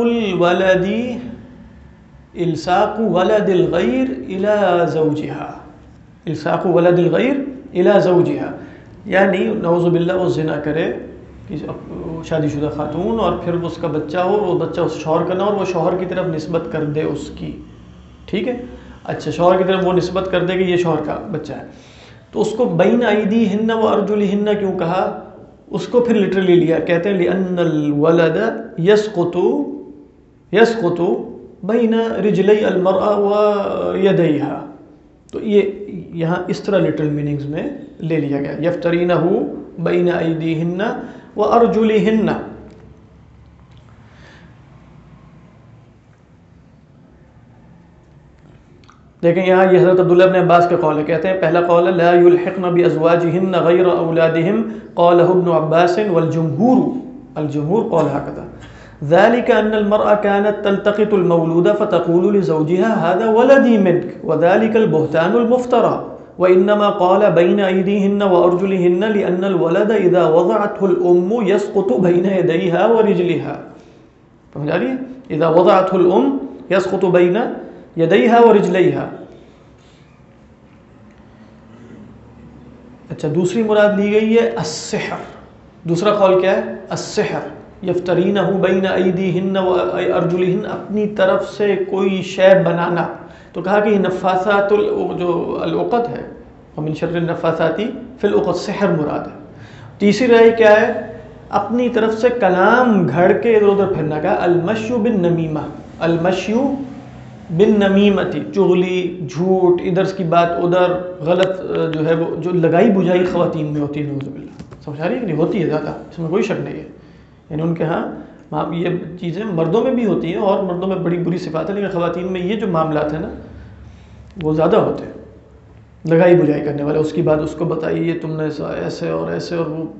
Speaker 1: ولد الغیر الی زوجہا، الصاق ولد الغیر الی زوجہا، یعنی نعوذ باللہ وہ زنا کرے شادی شدہ خاتون اور پھر اس کا بچہ ہو، وہ بچہ اس شوہر کا نہ، اور وہ شوہر کی طرف نسبت کر دے اس کی، ٹھیک ہے، اچھا شوہر کی طرف وہ نسبت کر دے کہ یہ شوہر کا بچہ ہے، تو اس کو بین ایدیہن و ارجلہن کیوں کہا، اس کو پھر لٹرلی لیا، کہتے ہیں لأن الولد يسقط بین رجلی المرأة و یدیہا، تو یہ یہاں اس طرح لٹرل میننگز میں لے لیا گیا، یفترینہ بین ایدیہن و ارجلہن. دیکھیں یہاں یہ حضرت عبداللہ ابن عباس کے قول ہے، کہتے ہیں پہلا قول ہے لا یلحقن بازواجہن غیر اولادہم، قالہ ابن عباس والجمہور قول هكذا، ذلك ان المرأة كانت تلتقط المولود فتقول لزوجها هذا ولدي منك، وذلك البهتان المفترى، وانما قال بين ايديهن وارجلهن لان الولد اذا وضعته الام يسقط بين يديها ورجلها. سمجھ آ رہی ہے، اذا وضعته الام يسقط بين یدیہا و رجلیہا. اچھا دوسری مراد لی گئی ہے السحر، دوسرا قول کیا ہے، السحر، یفترینہ بین ایدیہن و ارجلہن، اپنی طرف سے کوئی شے بنانا، تو کہا کہ یہ نفاثات جو العقد ہے، ومن شر النفاثات فی العقد، سحر مراد ہے. تیسری رائے کیا ہے، اپنی طرف سے کلام گھڑ کے ادھر ادھر پھرنا، کا المشی بالنمیمہ، المشی بالنمیمتی، چغلی، جھوٹ، ادھر کی بات ادھر، غلط جو ہے وہ جو لگائی بجھائی خواتین میں ہوتی ہے، نعوذ باللہ، سمجھ آ رہی ہے کہ نہیں، ہوتی ہے زیادہ، اس میں کوئی شک نہیں ہے، یعنی ان کے ہاں یہ چیزیں مردوں میں بھی ہوتی ہیں اور مردوں میں بڑی بری صفات ہے، لیکن خواتین میں یہ جو معاملات ہیں نا وہ زیادہ ہوتے ہیں، لگائی بجھائی کرنے والے، اس کی بات اس کو بتائیے یہ تم نے ایسے اور ایسے، اور وہ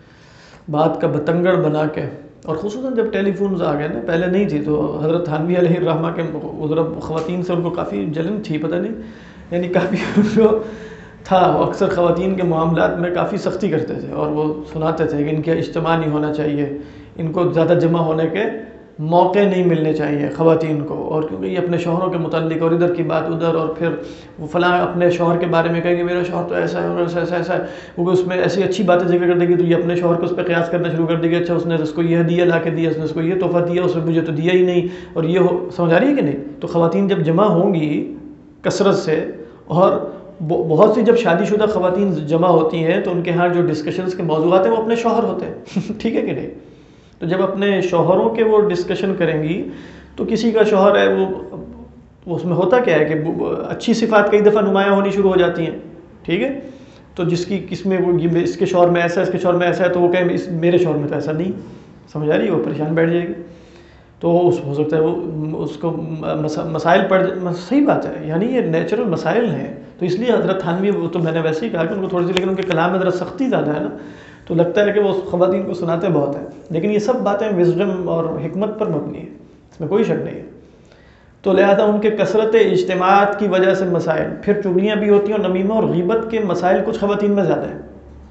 Speaker 1: بات کا بتنگڑ بنا کے. اور خصوصاً جب ٹیلی فونز آ گئے نا، پہلے نہیں تھی، تو حضرت تھانوی علیہ الرحمہ کے ادھر خواتین سے ان کو کافی جلن تھی، پتہ نہیں، یعنی کافی ان کو تھا، اکثر خواتین کے معاملات میں کافی سختی کرتے تھے، اور وہ سناتے تھے کہ ان کا اجتماع نہیں ہونا چاہیے، ان کو زیادہ جمع ہونے کے موقع نہیں ملنے چاہیے خواتین کو، اور کیونکہ یہ اپنے شوہروں کے متعلق اور ادھر کی بات ادھر، اور پھر وہ فلاں اپنے شوہر کے بارے میں کہیں گے میرا شوہر تو ایسا ہے اور ایسا ایسا ایسا ہے، وہ اس میں ایسی اچھی باتیں ذکر کر دے گی، تو یہ اپنے شوہر کو اس پہ قیاس کرنا شروع کر دے گی، اچھا اس نے اس کو یہ ہدیہ لا کے دیا، اس نے اس کو یہ تحفہ دیا، اس نے مجھے تو دیا ہی نہیں، اور یہ سمجھ آ رہی ہے کہ نہیں. تو خواتین جب جمع ہوں گی کثرت سے، اور بہت سی جب شادی شدہ خواتین جمع ہوتی ہیں تو ان کے ہاں جو ڈسکشنز کے موضوعات ہیں وہ اپنے شوہر ہوتے ہیں ٹھیک ہے کہ نہیں. تو جب اپنے شوہروں کے وہ ڈسکشن کریں گی تو کسی کا شوہر ہے وہ اس میں ہوتا کیا ہے کہ اچھی صفات کئی دفعہ نمایاں ہونی شروع ہو جاتی ہیں، ٹھیک ہے، تو جس کی کس میں وہ اس کے شوہر میں ایسا ہے، اس کے شوہر میں ایسا ہے، تو وہ کہیں میرے شوہر میں تو ایسا نہیں، سمجھ آ رہی ہے، وہ پریشان بیٹھ جائے گی. تو ہو سکتا ہے وہ اس کو مسائل صحیح بات ہے، یعنی یہ نیچرل مسائل ہیں. تو اس لیے حضرت تھانوی، وہ تو میں نے ویسے ہی کہا کہ ان کو تھوڑی سی، لیکن ان کے کلام میں ذرا سختی زیادہ ہے نا، تو لگتا ہے کہ وہ خواتین کو سناتے بہت ہیں، لیکن یہ سب باتیں وزڈم اور حکمت پر مبنی ہیں، اس میں کوئی شک نہیں ہے. تو لہذا ان کے کثرت اجتماعات کی وجہ سے مسائل، پھر چغلیاں بھی ہوتی ہیں، اور نمیمہ اور غیبت کے مسائل کچھ خواتین میں زیادہ ہیں،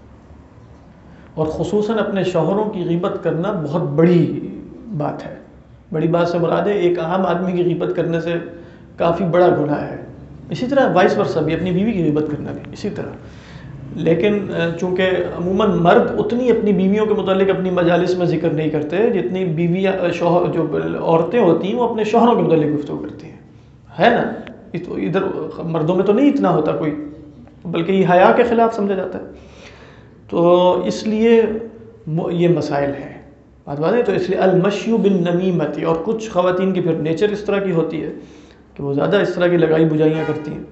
Speaker 1: اور خصوصاً اپنے شوہروں کی غیبت کرنا بہت بڑی بات ہے. بڑی بات سے مراد ہے ایک عام آدمی کی غیبت کرنے سے کافی بڑا گناہ ہے. اسی طرح وائس ورثہ بھی، اپنی بیوی کی غیبت کرنا بھی اسی طرح. لیکن چونکہ عموماً مرد اتنی اپنی بیویوں کے متعلق اپنی مجالس میں ذکر نہیں کرتے جتنی بیویاں شوہر جو عورتیں ہوتی ہیں وہ اپنے شوہروں کے متعلق گفتگو کرتی ہیں، ہے نا. ادھر مردوں میں تو نہیں اتنا ہوتا کوئی، بلکہ یہ حیا کے خلاف سمجھا جاتا ہے. تو اس لیے یہ مسائل ہیں، بات ہے. تو اس لیے المشی بالنمیمتی، اور کچھ خواتین کی پھر نیچر اس طرح کی ہوتی ہے کہ وہ زیادہ اس طرح کی لگائی بجھائیاں کرتی ہیں.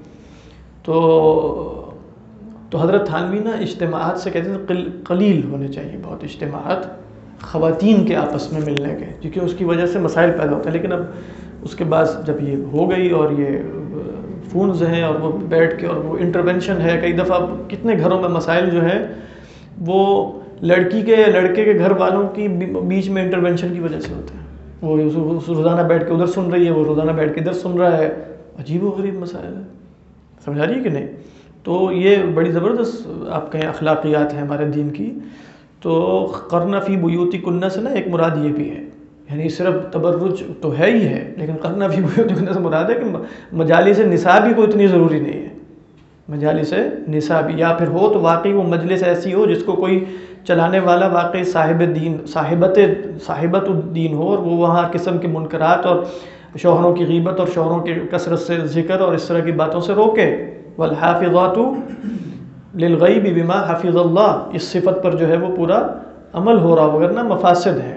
Speaker 1: تو حضرت تھانوی نا اجتماعات سے کہتے ہیں قلیل ہونے چاہیے، بہت اجتماعات خواتین کے آپس میں ملنے کے، کیونکہ اس کی وجہ سے مسائل پیدا ہوتے ہیں. لیکن اب اس کے بعد جب یہ ہو گئی اور یہ فونز ہیں اور وہ بیٹھ کے اور وہ انٹرونشن ہے. کئی دفعہ کتنے گھروں میں مسائل جو ہیں وہ لڑکی کے یا لڑکے کے گھر والوں کی بیچ میں انٹرونشن کی وجہ سے ہوتے ہیں. وہ روزانہ بیٹھ کے ادھر سن رہی ہے, وہ روزانہ بیٹھ کے ادھر سن رہا ہے. عجیب و غریب مسائل ہے, سمجھا رہی ہے کہ نہیں؟ تو یہ بڑی زبردست آپ کہیں اخلاقیات ہیں ہمارے دین کی. تو قرن فی بیوتکن سے نا ایک مراد یہ بھی ہے, یعنی صرف تبرج تو ہے ہی ہے, لیکن قرن فی بیوتکن سے مراد ہے کہ مجالس نساء بھی کوئی اتنی ضروری نہیں ہے. مجالس نساء بھی, یا پھر ہو تو واقعی وہ مجلس ایسی ہو جس کو کوئی چلانے والا واقعی صاحب دین صاحبت الدین ہو, اور وہ وہاں قسم کے منکرات اور شوہروں کی غیبت اور شوہروں کی کثرت سے ذکر اور اس طرح کی باتوں سے روکے. والحافظات للغیب بما حفظ اللہ, اس صفت پر جو ہے وہ پورا عمل ہو رہا, وغیرہ مفاسد ہے.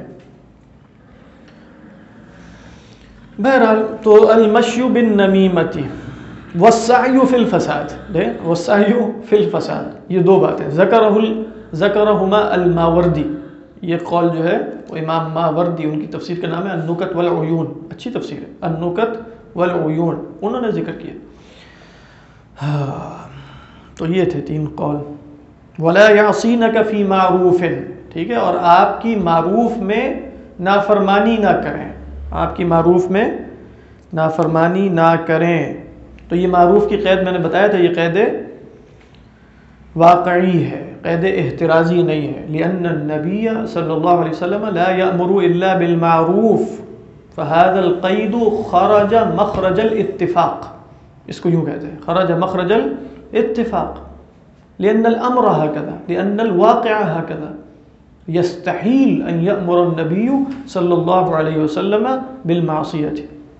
Speaker 1: بہرحال تو المشی بالنمیمۃ والسعی فی الفساد, والسعی فی الفساد, یہ دو باتیں ذکرہما الماوردی. یہ قول جو ہے وہ امام ماوردی, ان کی تفسیر کا نام ہے النکت والعیون, اچھی تفسیر ہے, النکت والعیون, انہوں نے ذکر کیا. تو یہ تھے 3 قول. ولا یعصینک فی معروف, ٹھیک ہے, اور آپ کی معروف میں نافرمانی نہ کریں, آپ کی معروف میں نافرمانی نہ کریں. تو یہ معروف کی قید میں نے بتایا تھا, یہ قید واقعی ہے, قید احترازی نہیں ہے. لأن النبی صلی اللہ علیہ وسلم لا یأمر الا بالمعروف فهذا القید خرج مخرج الاتفاق. اس کو یوں کہتے ہیں, خرج مخرج الاتفاق, لأن الامر هكذا, لأن الواقع هكذا. يستحيل ان يأمر النبي صلی اللہ علیہ وسلم بالمعصیۃ.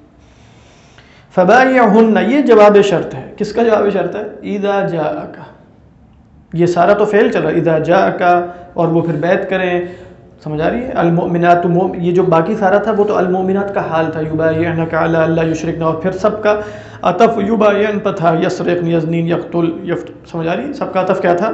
Speaker 1: فبايعهن, یہ جواب شرط ہے. کس کا جواب شرط ہے؟ اذا جاءك, یہ سارا تو فعل چل رہا ہے, اذا جاءك, اور وہ پھر بیعت کریں. سمجھ آ رہی ہے؟ المؤمنات, یہ جو باقی سارا تھا وہ تو المؤمنات کا حال تھا, یبایعنک علی الا یشرکن, اور پھر سب کا عطف یبایعن پر تھا, یسرقن یزنین یقتل سمجھ آ رہی ہے؟ سب کا عطف کیا تھا؟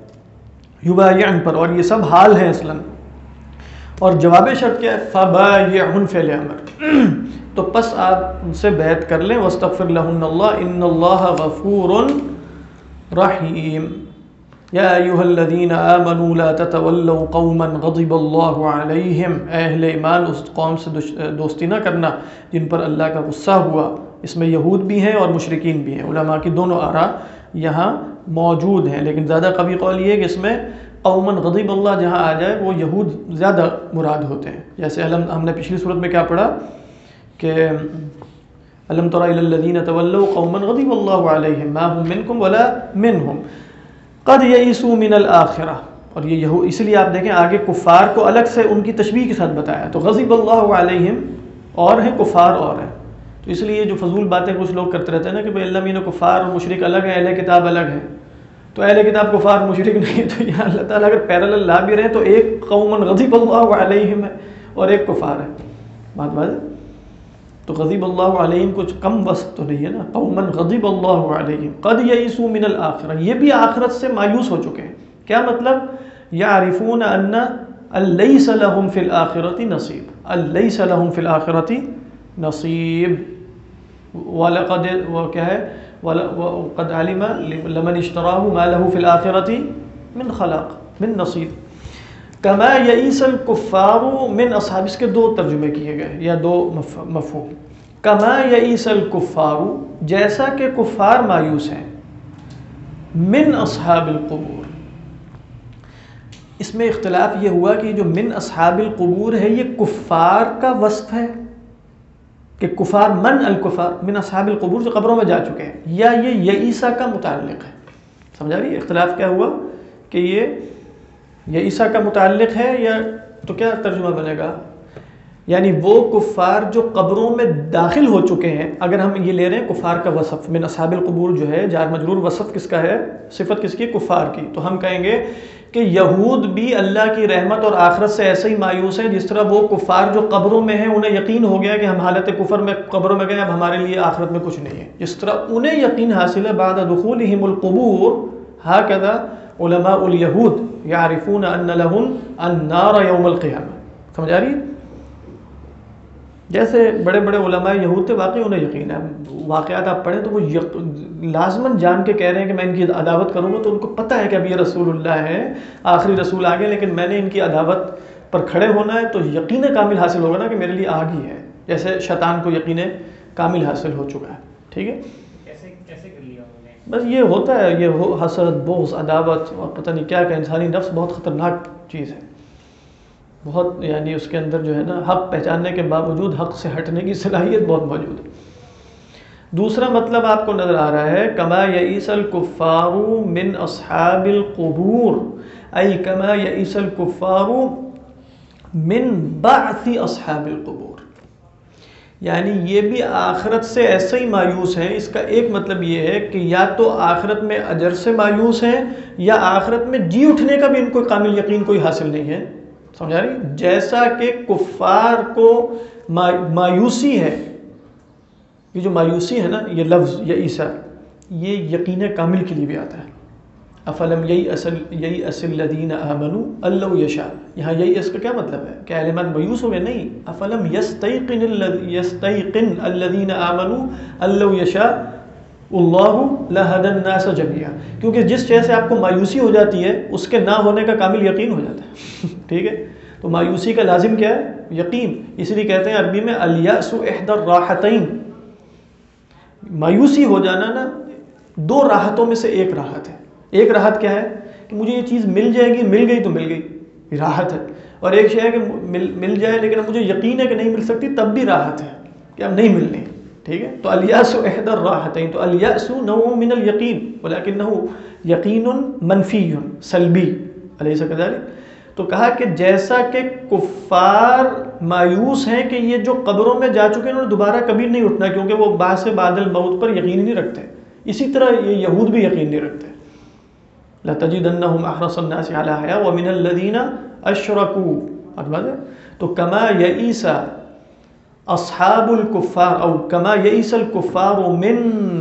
Speaker 1: یبایعن پر, اور یہ سب حال ہیں اصلا. اور جواب شرط کیا ہے؟ فبایعہن فعل امر, تو پس آپ ان سے بیعت کر لیں. واستغفر لہن اللہ ان اللہ غفور رحیم. یا ایھا الذین آمنوا لا تتولوا قوما غضب اللہ علیہم, اے اہل ایمان اس قوم سے دوستی نہ کرنا جن پر اللہ کا غصہ ہوا. اس میں یہود بھی ہیں اور مشرکین بھی ہیں. علماء کی دونوں آراء یہاں موجود ہیں, لیکن زیادہ قوی قول یہ ہے کہ اس میں قوما غضب اللہ جہاں آ جائے وہ یہود زیادہ مراد ہوتے ہیں. جیسے ہم نے پچھلی صورت میں کیا پڑھا کہ الم تر الی الذین تولوا قوما غضب اللہ علیہم ما هم منکم ولا منهم قد یئسوا من الآخرہ. اور یہ اس لیے آپ دیکھیں آگے کفار کو الگ سے ان کی تشبیہ کے ساتھ بتایا, تو غضب اللہ علیہم اور ہیں, کفار اور ہیں. تو اس لیے جو فضول باتیں کچھ لوگ کرتے رہتے ہیں نا کہ بھئی اللہ مین کفار اور مشرک الگ ہے, اہل کتاب الگ ہے. تو اہل کتاب کفار مشرک نہیں ہے, تو یہاں اللہ تعالیٰ اگر پیرالل لا بھی رہے تو ایک قوما غضب اللہ علیہم ہے اور ایک کفار ہے. بات واضح؟ تو غضب اللہ علیہم کچھ کم وصف تو نہیں ہے نا, قوما غضب اللہ علیہم قد یئسوا من الآخرہ, یہ بھی آخرت سے مایوس ہو چکے ہیں. کیا مطلب؟ یعرفون ان لیس لہم فی الآخرۃ نصیب, لیس لہم فی الآخرۃ نصیب. وَلَقَدْ وَكَهَ وَقَدْ عَلِمَ لَمَنِ اشْتَرَاهُ مَا لَهُ فِي الْآخِرَةِ مِنْ خَلَاقٍ مِنْ نَصِيبٍ. کما یئس الکفار من اصحاب, اس کے 2 ترجمے کیے گئے یا 2 مفہوم. کما یئس الکفار, جیسا کہ کفار مایوس ہیں, من اصحاب القبور. اس میں اختلاف یہ ہوا کہ جو من اصحاب القبور ہے یہ کفار کا وصف ہے کہ کفار من الکفار من اصحاب القبور جو قبروں میں جا چکے ہیں, یا یہ یئیسا کا متعلق ہے. سمجھا رہی ہے اختلاف کیا ہوا کہ یہ عیسیٰ کا متعلق ہے, یا تو کیا ترجمہ بنے گا؟ یعنی وہ کفار جو قبروں میں داخل ہو چکے ہیں, اگر ہم یہ لے رہے ہیں کفار کا وصف من اصحاب القبور جو ہے جار مجرور وصف کس کا ہے, صفت کس کی؟ کفار کی. تو ہم کہیں گے کہ یہود بھی اللہ کی رحمت اور آخرت سے ایسے ہی مایوس ہیں جس طرح وہ کفار جو قبروں میں ہیں انہیں یقین ہو گیا کہ ہم حالت کفر میں قبروں میں گئے, اب ہمارے لیے آخرت میں کچھ نہیں ہے. جس طرح انہیں یقین حاصل ہے بعد دخولہم القبور, ہکذا علماء الیہود یعرفون ان لہم النار یوم القیامہ. سمجھ آ رہی ہے؟ جیسے بڑے بڑے علماء یہود تھے، واقعی انہیں یقین ہے، واقعات آپ پڑھیں تو وہ لازماً جان کے کہہ رہے ہیں کہ میں ان کی عداوت کروں گا، تو ان کو پتہ ہے کہ اب یہ رسول اللہ ہے، آخری رسول آگے، لیکن میں نے ان کی عداوت پر کھڑے ہونا ہے تو یقین کامل حاصل ہوگا نا کہ میرے لیے آگ ہی ہے، جیسے شیطان کو یقین کامل حاصل ہو چکا ہے. ٹھیک ہے،
Speaker 4: کیسے کر لیا انہوں نے؟
Speaker 1: بس یہ ہوتا ہے، یہ حسد، بغض، عداوت اور پتہ نہیں کیا کہ انسانی نفس بہت خطرناک چیز ہے، بہت یعنی اس کے اندر جو ہے نا حق پہچاننے کے باوجود حق سے ہٹنے کی صلاحیت بہت موجود ہے. دوسرا مطلب آپ کو نظر آ رہا ہے، کما یئس الکفار من اصحاب القبور، ای کما یئس الکفار من بعث اصحاب القبور، یعنی یہ بھی آخرت سے ایسے ہی مایوس ہیں. اس کا ایک مطلب یہ ہے کہ یا تو آخرت میں اجر سے مایوس ہیں، یا آخرت میں جی اٹھنے کا بھی ان کو کامل یقین کوئی حاصل نہیں ہے. سمجھا رہی؟ جیسا کہ کفار کو مایوسی ہے، یہ جو مایوسی ہے نا، یہ لفظ یئیسا یہ یقین کامل کے لیے بھی آتا ہے. افلم یئس الذین آمنوا ان لو یشاء، یہاں یئس کا کیا مطلب ہے؟ کہ اہل ایمان مایوس ہو گئے؟ نہیں، افلم یستیقن الذین آمنوا ان لو یشاء اللہ لہدی الناس جميعا، کیونکہ جس چیز سے آپ کو مایوسی ہو جاتی ہے اس کے نہ ہونے کا کامل یقین ہو جاتا ہے. ٹھیک ہے، تو مایوسی کا لازم کیا ہے؟ یقین. اس لیے کہتے ہیں عربی میں الیأس احدی الراحتین، مایوسی ہو جانا نا دو راحتوں میں سے ایک راحت ہے. ایک راحت کیا ہے؟ کہ مجھے یہ چیز مل جائے گی، مل گئی تو مل گئی، یہ راحت ہے. اور ایک شے ہے کہ مل جائے لیکن اب مجھے یقین ہے کہ نہیں مل سکتی، تب بھی راحت ہے کہ اب نہیں ملنی. ٹھیک ہے، تو الیأس احدی الراحتین، تو الیأس نوع من الیقین ولکنہ یقین منفی سلبی، الیس کذالک. تو کہا کہ جیسا کہ کفار مایوس ہیں کہ یہ جو قبروں میں جا چکے ہیں انہوں نے دوبارہ کبھی نہیں اٹھنا، کیونکہ وہ بعث بعد الموت پر یقین نہیں رکھتے، اسی طرح یہ یہود بھی یقین نہیں رکھتے. لَتَجِدَنَّهُمْ أَحْرَصَ النَّاسِ عَلَىٰ حَيَاةٍ وَمِنَ الَّذِينَ أَشْرَكُوا. تو کما یئس اصحاب الکفار او کما یئس الکفار من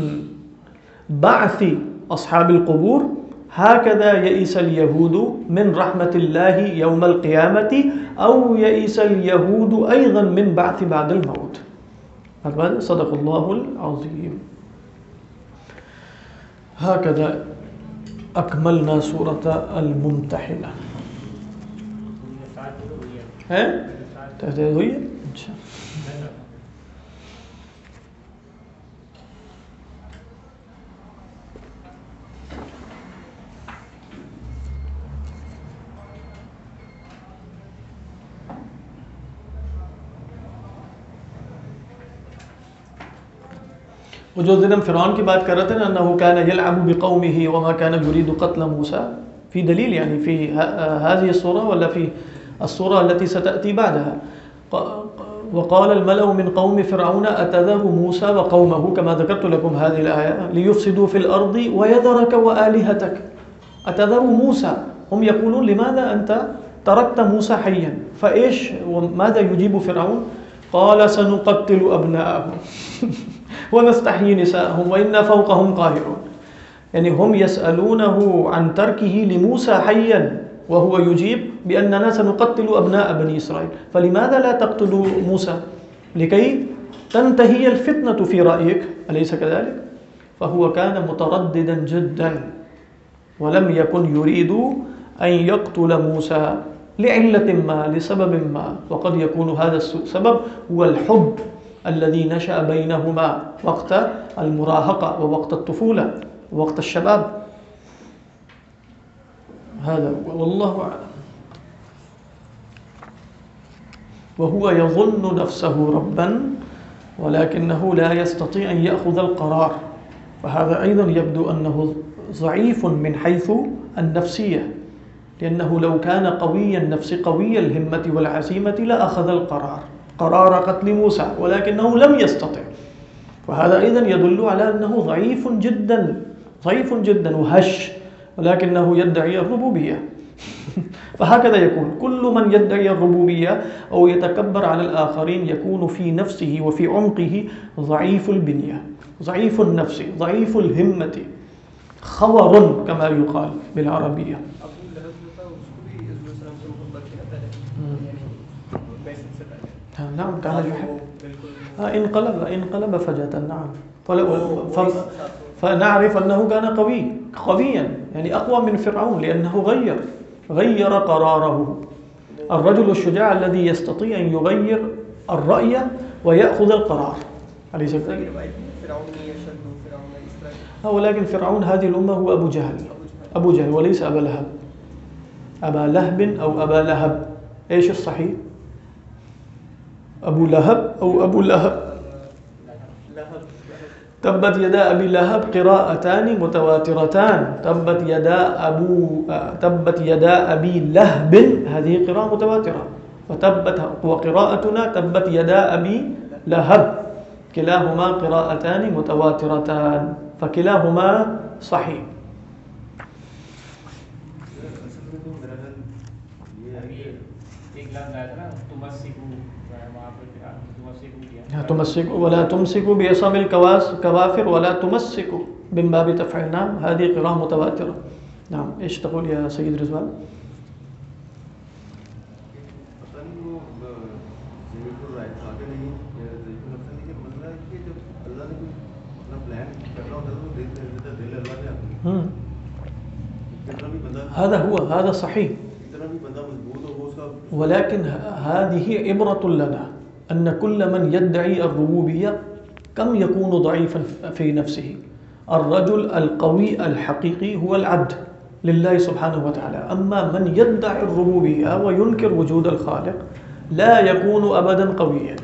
Speaker 1: بعث اصحاب القبور هكذا يئس اليهود من رحمة الله يوم القيامة أو يئس اليهود أيضا من بعث بعد الموت. صدق الله العظيم. هكذا أكملنا سورة الممتحنة. ہے تحریر ہوئی ہے؟ اچھا. وہ جو دن ہم فرعون کی بات کر رہے تھے نا، انه كان يلعب بقومه وما كان يريد قتل موسى، في دلیل یعنی في هذه السورة ولا في السورة التي ستأتي بعدها. وقال الملأ من قوم فرعون أتذر موسى وقومه كما ذكرت لكم هذه الآية ليفسدوا في الأرض ويذرك وآلهتك. أتذر موسى، هم يقولون لماذا أنت تركت موسى حيا؟ فإيش وماذا يجيب فرعون؟ قال سنقتل أبناءهم ونستحيي نساءهم وإنا فوقهم قاهرون. يعني هم يسألونه عن تركه لموسى حيا وهو يجيب بأننا سنقتل أبناء بني إسرائيل. فلماذا لا تقتلوا موسى؟ لكي تنتهي الفتنة في رأيك، أليس كذلك؟ فهو كان مترددا جدا ولم يكن يريد أن يقتل موسى لعلة ما، لسبب ما، وقد يكون هذا السبب هو الحب الذي نشأ بينهما وقت المراهقة ووقت الطفولة ووقت الشباب. هذا والله أعلم. وهو يظن نفسه ربا ولكنه لا يستطيع أن يأخذ القرار، فهذا أيضا يبدو أنه ضعيف من حيث النفسية، لأنه لو كان قوي النفس قوي الهمة والعزيمة لأخذ القرار، قرار قتل موسى، ولكنه لم يستطع. وهذا أيضا يدل على أنه ضعيف جدا، ضعيف جدا وهش، ولكنه يدعي الربوبية. فهكذا يكون كل من يدعي الربوبية أو يتكبر على الآخرين يكون في نفسه وفي عمقه ضعيف البنية، ضعيف النفس، ضعيف الهمة، خور كما يقال بالعربية. نعم كان يحب
Speaker 3: بالکل
Speaker 1: انقلب فجأة نعم فنعرف أنه كان قويا يعني أقوى من فرعون لأنه غير قراره. الرجل الشجاع الذي يستطيع أن يغير الرأي ويأخذ القرار أليس كذلك؟ ولكن فرعون هذه الأمة هو أبو جهل وليس أبا لهب أو أبا لهب. إيش الصحيح؟ أبو لهب أو أبو لهب؟ تبت يدا أبي لهب قراءتان متواترتان. تبت يدا أبي لهب هذه قراءة متواترة، وقراءتنا تبت يدا أبي لهب، كلاهما قراءتان متواترتان فكلاهما صحيح. تمسكوا ولا تمسكوا بعصم الكوافر ولا تمسكوا من باب تفعيل. نعم هذه قراءة متواترة. نعم ايش تقول يا سيد رضوان؟ هذا صحيح، ولكن هذه عبرة لنا أن كل من يدعي الربوبية كم يكون ضعيفا في نفسه. الرجل القوي الحقيقي هو العبد لله سبحانه وتعالى، أما من يدعي الربوبية وينكر وجود الخالق لا يكون أبدا قويا.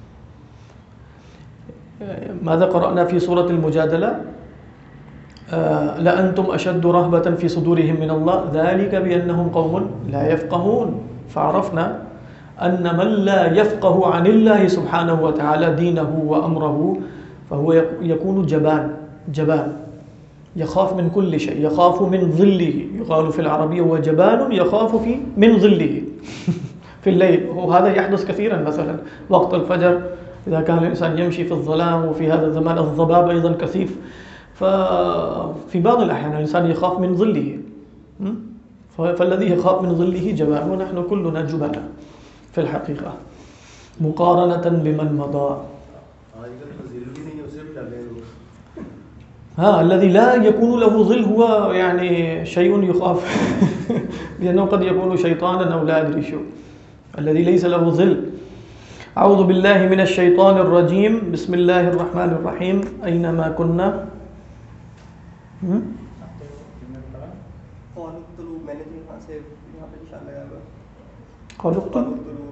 Speaker 1: ماذا قرأنا في سورة المجادلة؟ لأنتم أشد رهبة في صدورهم من الله ذلك بأنهم قوم لا يفقهون. فعرفنا أن من لا يفقه عن الله سبحانه وتعالى دينه وأمره فهو يكون جبان يخاف من كل شيء، يخاف من ظله. يقال في العربية هو جبان يخاف من ظله في الليل. وهذا يحدث كثيرا، مثلا وقت الفجر إذا كان الإنسان يمشي في الظلام، وفي هذا الزمان الضباب أيضا كثيف، ففي بعض الأحيان الإنسان يخاف من ظله. فالذي يخاف من ظله جبان، ونحن كلنا جبنا في الحقيقة مقارنة بمن مضى. الذي لا يكون له ظل هو يعني شيء يخاف لأنه قد يكون شيطانا أو لا أدري شو. الذي ليس له ظل. أعوذ بالله من الشيطان الرجيم. بسم الله الرحمن الرحيم. أينما كنا قالوا اقتلوا.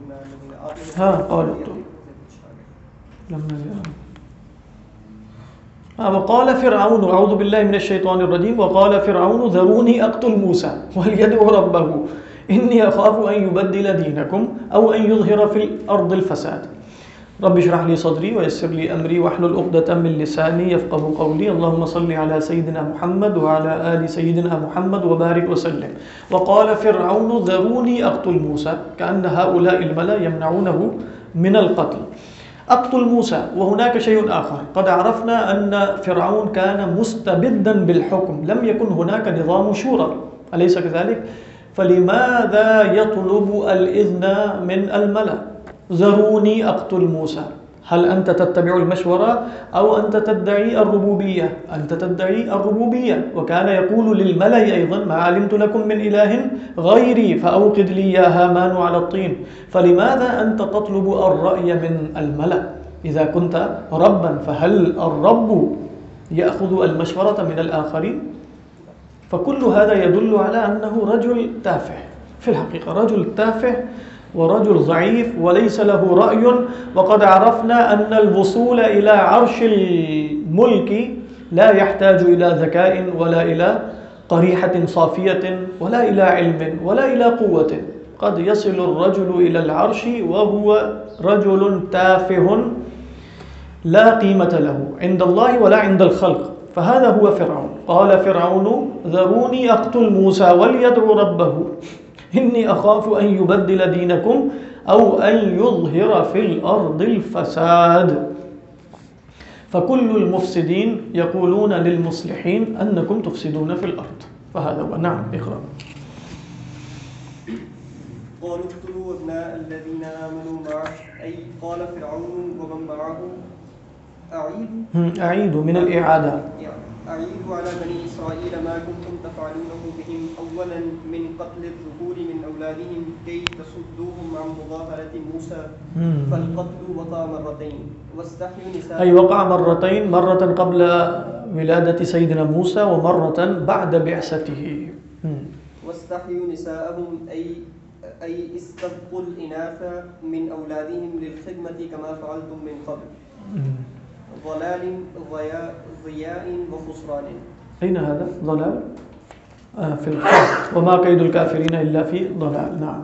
Speaker 1: وقال فرعون أعوذ بالله من الشيطان الرجيم. وقال فرعون ذروني أقتل موسى وليدعو ربه إني أخاف أن يبدل دينكم أو أن يظهر في الأرض الفساد. رب اشرح لي صدري ويسر لي أمري واحلل عقدة من لساني يفقهوا قولي. اللهم صل على سيدنا محمد وعلى آل سيدنا محمد وبارك وسلم. وقال فرعون ذروني أقتل موسى، كأن هؤلاء الملأ يمنعونه من القتل. أقتل موسى. وهناك شيء آخر، قد عرفنا أن فرعون كان مستبدا بالحكم، لم يكن هناك نظام شورى، أليس كذلك؟ فلماذا يطلب الإذن من الملأ؟ ذروني أقتل موسى. هل أنت تتبع المشورة أو أنت تدعي الربوبية؟ أنت تدعي الربوبية. وكان يقول للملأ أيضا ما علمت لكم من إله غيري فأوقد لي يا هامان على الطين. فلماذا أنت تطلب الرأي من الملأ؟ إذا كنت ربا فهل الرب يأخذ المشورة من الآخرين؟ فكل هذا يدل على أنه رجل تافه في الحقيقة، رجل تافه ورجل ضعيف وليس له رأي. وقد عرفنا أن الوصول إلى عرش الملك لا يحتاج إلى ذكاء ولا إلى قريحة صافية ولا إلى علم ولا إلى قوة. قد يصل الرجل إلى العرش وهو رجل تافه لا قيمة له عند الله ولا عند الخلق. فهذا هو فرعون. قال فرعون ذروني أقتل موسى وليدعو ربه إني أخاف أن يبدل دينكم أو أن يظهر في الأرض الفساد. فكل المفسدين يقولون للمصلحين أنكم تفسدون في الأرض. فهذا هو. نعم اقرأ.
Speaker 3: قالوا اقتلوا أبناء الذين آمنوا معه أي قال فرعون ومن معه
Speaker 1: أعيد من الإعادة
Speaker 3: أعيدوا على بني إسرائيل ما كنتم تفعلونه بهم أولا من قتل الذكور من أولادهم كي تصدوهم عن مظاهرة موسى فالقتل وقع مرتين واستحيوا نساءهم
Speaker 1: أي وقع مرتين، مرة قبل ولادة سيدنا موسى ومرة بعد بعثته.
Speaker 3: واستحيوا نساءهم أي استبقوا الإناث من أولادهم للخدمة كما فعلتم من قبل ضلال ضياء وخسران.
Speaker 1: أين هذا؟ ضلال؟ في الخط. وما كيد الكافرين إلا في ضلال. نعم.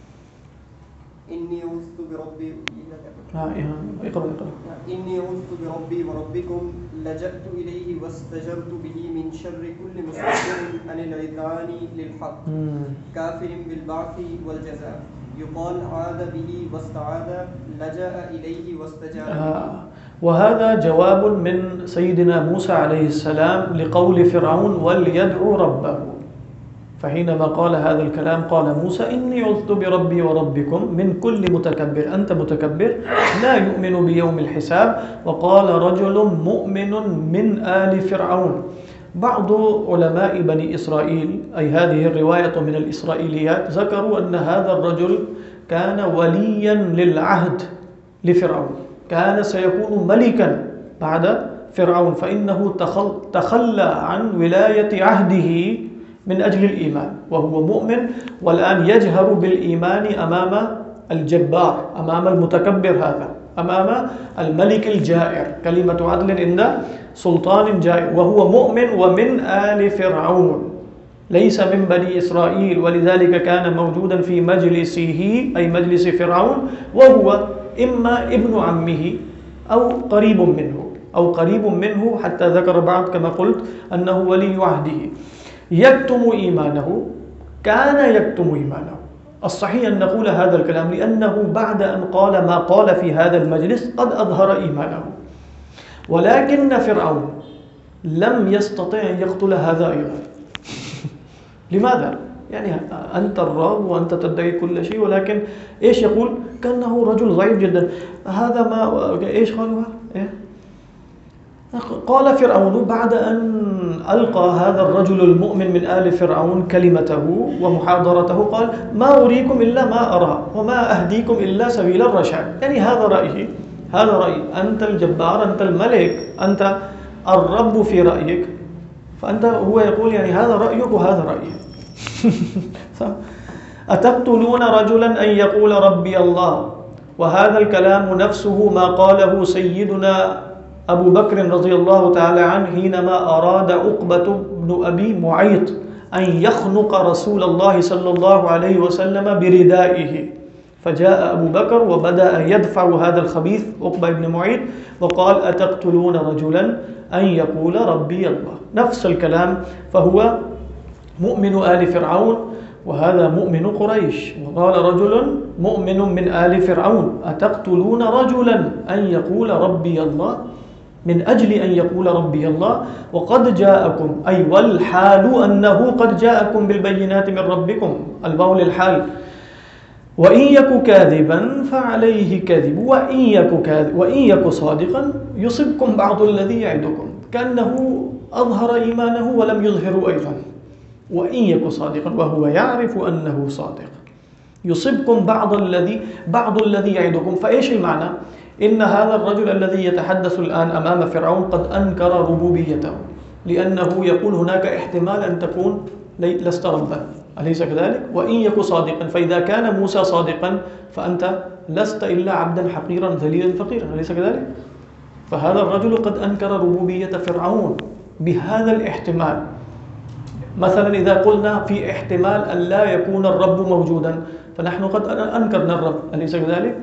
Speaker 3: إني عوذت بربي
Speaker 1: اقرأ.
Speaker 3: إني عوذت بربي وربكم لجأت إليه واستجرت به من شر كل مستكبر عن العدوان للحق كافر بالبعث والجزاء. يقال عاد به واستعاذ لجأ إليه واستجار.
Speaker 1: وهذا جواب من سيدنا موسى عليه السلام لقول فرعون وليدعو ربه. فحينما قال هذا الكلام قال موسى إني عذت بربي وربكم من كل متكبر. أنت متكبر لا يؤمن بيوم الحساب. وقال رجل مؤمن من آل فرعون. بعض علماء بني إسرائيل أي هذه الرواية من الإسرائيليات ذكروا أن هذا الرجل كان وليا للعهد لفرعون، كان سيكون ملكا بعد فرعون، فإنه تخلى عن ولاية عهده من أجل الإيمان وهو مؤمن، والآن يجهر بالإيمان أمام الجبار، أمام المتكبر هذا، أمام الملك الجائر، كلمة عدل عند سلطان جائر، وهو مؤمن ومن آل فرعون ليس من بني إسرائيل، ولذلك كان موجودا في مجلسه أي مجلس فرعون، وهو إما ابن عمه أو قريب منه حتى ذكر بعض كما قلت أنه ولي عهده. يكتم إيمانه، كان يكتم إيمانه. الصحيح أن نقول هذا الكلام لأنه بعد أن قال ما قال في هذا المجلس قد أظهر إيمانه، ولكن فرعون لم يستطع أن يقتل هذا أيضا. لماذا؟ يعني أنت الرب وأنت تدعي كل شيء، ولكن إيش يقول؟ كأنه رجل ضعيف جدا. هذا ما إيش قالوا؟ قال فرعون بعد أن ألقى هذا الرجل المؤمن من آل فرعون كلمته ومحاضرته قال ما أريكم إلا ما أرى وما أهديكم إلا سبيل الرشاد. يعني هذا رأيي، هذا رأيي، أنت الجبار، أنت الملك، أنت الرب في رأيك، فأنت هو يقول يعني هذا رأيك وهذا رأيي. أتقتلون رجلا أن يقول ربي الله، وهذا الكلام نفسه ما قاله سيدنا أبو بكر رضي الله تعالى عنه حينما أراد عقبة بن أبي معيط أن يخنق رسول الله صلى الله عليه وسلم بردائه، فجاء أبو بكر وبدأ يدفع هذا الخبيث عقبة بن معيط وقال أتقتلون رجلا أن يقول ربي الله. نفس الكلام، فهو مؤمن آل فرعون وهذا مؤمن قريش. وقال رجل مؤمن من آل فرعون أتقتلون رجلا أن يقول ربي الله، من أجل أن يقول ربي الله وقد جاءكم، أي والحال أنه قد جاءكم بالبينات من ربكم، الواو للحال. وإن يك كاذبا فعليه كذب وإن يك صادقا يصبكم بعض الذي يعدكم. كأنه أظهر إيمانه ولم يظهر أيضا. وإن يك صادقا وهو يعرف أنه صادق يصبكم بعض الذي يعدكم. فإيش المعنى؟ إن هذا الرجل الذي يتحدث الآن أمام فرعون قد أنكر ربوبيته، لأنه يقول هناك احتمال أن تكون لست ربا، أليس كذلك؟ وإن يك صادقا، فإذا كان موسى صادقا فأنت لست إلا عبدا حقيرا ذليلا فقيرا، أليس كذلك؟ فهذا الرجل قد أنكر ربوبية فرعون بهذا الاحتمال. مثلا إذا قلنا في احتمال أن لا يكون الرب موجودا، فنحن قد أنكرنا الرب، أليس كذلك؟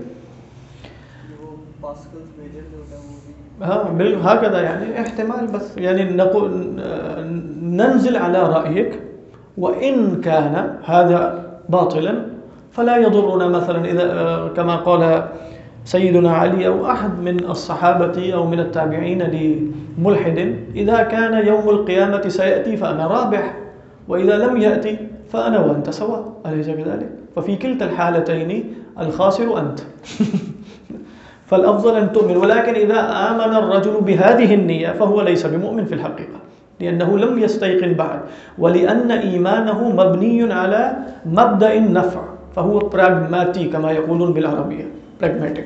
Speaker 1: هكذا يعني احتمال، بس يعني نقول ننزل على رأيك، وإن كان هذا باطلا فلا يضرنا. مثلا إذا كما قال سيدنا علي أو أحد من الصحابة أو من التابعين لملحد إذا كان يوم القيامة سيأتي فأنا رابح، وإذا لم يأتي فأنا وأنت سواء، أليس كذلك؟ وفي كلتا الحالتين الخاسر أنت. فالأفضل أن تؤمن، ولكن إذا آمن الرجل بهذه النية فهو ليس بمؤمن في الحقيقة، لأنه لم يستيقن بعد، ولأن إيمانه مبني على مبدأ النفع، فهو براغماتي كما يقولون بالعربية، براغماتيك.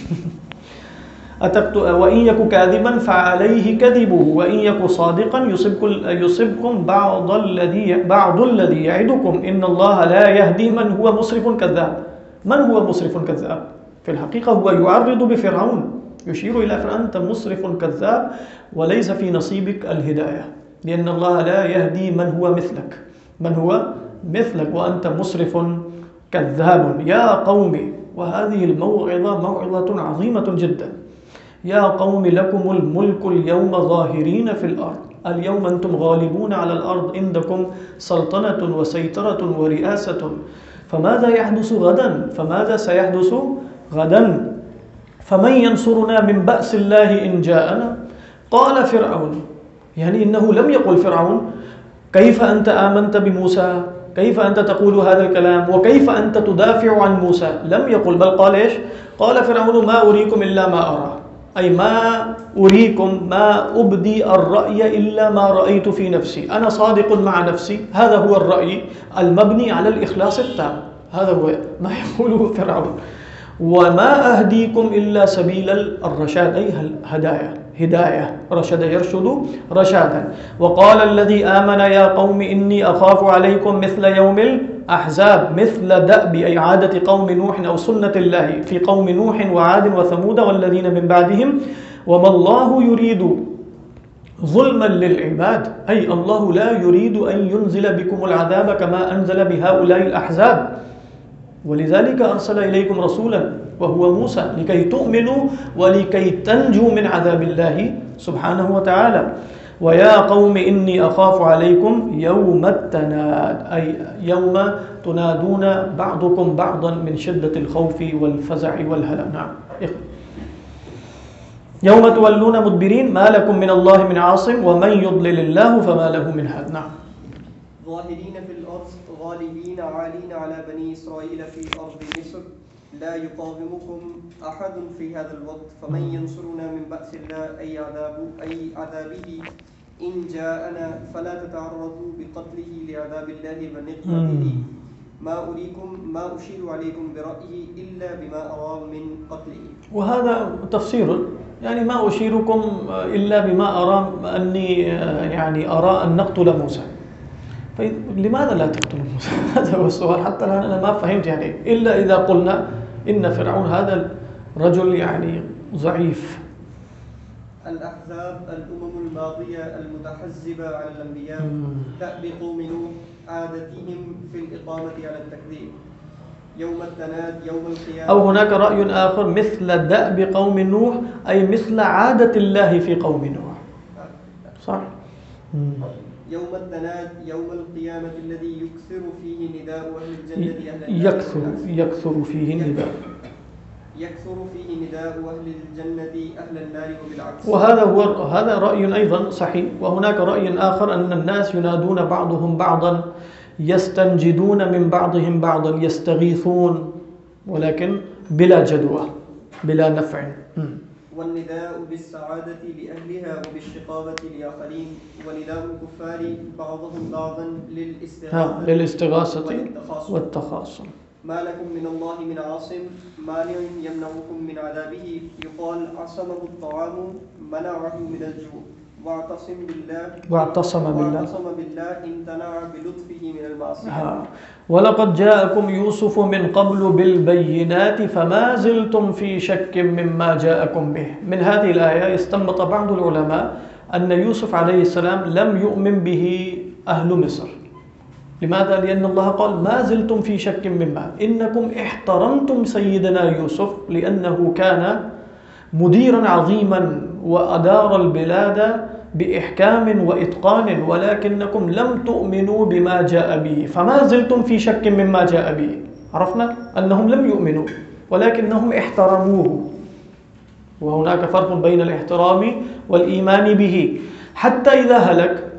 Speaker 1: وإن يك كاذبا فعليه كذبه وإن يك صادقا يصبكم بعض الذي يعدكم إن الله لا يهدي من هو مسرف كذاب. من هو مسرف كذاب؟ في الحقيقة هو يعرض بفرعون، يشير إلى فرعون أنت مسرف كذاب وليس في نصيبك الهداية، لأن الله لا يهدي من هو مثلك، من هو مثلك وأنت مسرف كذاب. يا قوم، وهذه الموعظة موعظة عظيمة جدا، يا قوم لكم الملك اليوم ظاهرين في الأرض، اليوم أنتم غالبون على الأرض، عندكم سلطنة وسيطرة ورئاسة، فماذا يحدث غدا؟ فماذا سيحدث غدا؟ فمن ينصرنا من بأس الله إن جاءنا؟ قال فرعون، يعني إنه لم يقل فرعون كيف أنت آمنت بموسى؟ كيف أنت تقول هذا الكلام؟ وكيف أنت تدافع عن موسى؟ لم يقل، بل قال إيش؟ قال فرعون ما أريكم إلا ما أرى، أي ما أريكم، ما أبدي الرأي إلا ما رأيت في نفسي، أنا صادق مع نفسي، هذا هو الرأي المبني على الإخلاص التام، هذا هو ما يقوله فرعون. وما أهديكم إلا سبيل الرشاد، أي هداية، رشد يرشد رشادا. وقال الذي آمن يا قوم إني أخاف عليكم مثل يوم الأحزاب، مثل دأب أي عادة قوم نوح أو سنة الله في قوم نوح وعاد وثمود والذين من بعدهم، وما الله يريد ظلما للعباد، أي الله لا يريد أن ينزل بكم العذاب كما أنزل بهؤلاء الأحزاب، ولذلك أرسل إليكم رسولا وهو موسى لكي تؤمنوا ولكي تنجوا من عذاب الله سبحانه وتعالى. ويا قوم إني أخاف عليكم يوم التناد، أي يوم تنادون بعضكم بعضا من شدة الخوف والفزع والهلع. نعم، يوم تولون مدبرين ما لكم من الله من عاصم ومن يضلل الله فما له من هاد. نعم.
Speaker 3: ظاهرين في الأرض غالبين عالين على بني إسرائيل في أرض مصر لا يقاومكم أحد في هذا الوقت فمن ينصرنا من بأس الله أي عذابه إن جاءنا فلا تتعرضوا بقتله لعذاب الله ونقمته ما أشير عليكم برأيه إلا بما أرى من قتله.
Speaker 1: وهذا تفسير، يعني ما أشيركم إلا بما أرى أني يعني أرى أن نقتل موسى. لماذا لا تقتل موسى؟ هذا هو السؤال. حتى الآن أنا ما فهمت، يعني إلا إذا قلنا إن فرعون هذا الرجل يعني ضعيف.
Speaker 3: الأحزاب الأمم الماضية المتحزبة على الأنبياء تأبي قوم نوح عادتهم في الإقامة على التكذيب يوم التناد يوم القيامة.
Speaker 1: أو هناك رأي آخر مثل دأب قوم نوح أي مثل عادة الله في قوم نوح. صح؟
Speaker 3: يوم التناد يوم القيامة الذي يكثر فيه نداء أهل الجنة أهل النار يكثر فيه نداء أهل الجنة أهل النار وبالعكس.
Speaker 1: هذا رأي أيضا صحيح. وهناك رأي آخر أن الناس ينادون بعضهم بعضا، يستنجدون من بعضهم بعضا، يستغيثون، ولكن بلا جدوى بلا نفع.
Speaker 3: والنداء بالسعادة لأهلها وبالشقاوة لآخرين، ونداء الكفار بعضهم بعضا
Speaker 1: للاستغاثة والتخاصم.
Speaker 3: ما لكم من الله من عاصم مانع يمنعكم من عذابه يقال عصمه الطعام منعه من الجوع واعتصم بالله امتنع بلطفه من المعصية.
Speaker 1: ولقد جاءكم يوسف من قبل بالبينات فما زلتم في شك مما جاءكم به. من هذه الآية استنبط بعض العلماء أن يوسف عليه السلام لم يؤمن به أهل مصر. لماذا؟ لأن الله قال ما زلتم في شك مما، إنكم احترمتم سيدنا يوسف لأنه كان مديرا عظيما وأدار البلاد بإحكام وإتقان، ولكنكم لم تؤمنوا بما جاء به فما زلتم في شك مما جاء به. عرفنا أنهم لم يؤمنوا ولكنهم احترموه، وهناك فرق بين الاحترام والإيمان به. حتى إذا هلك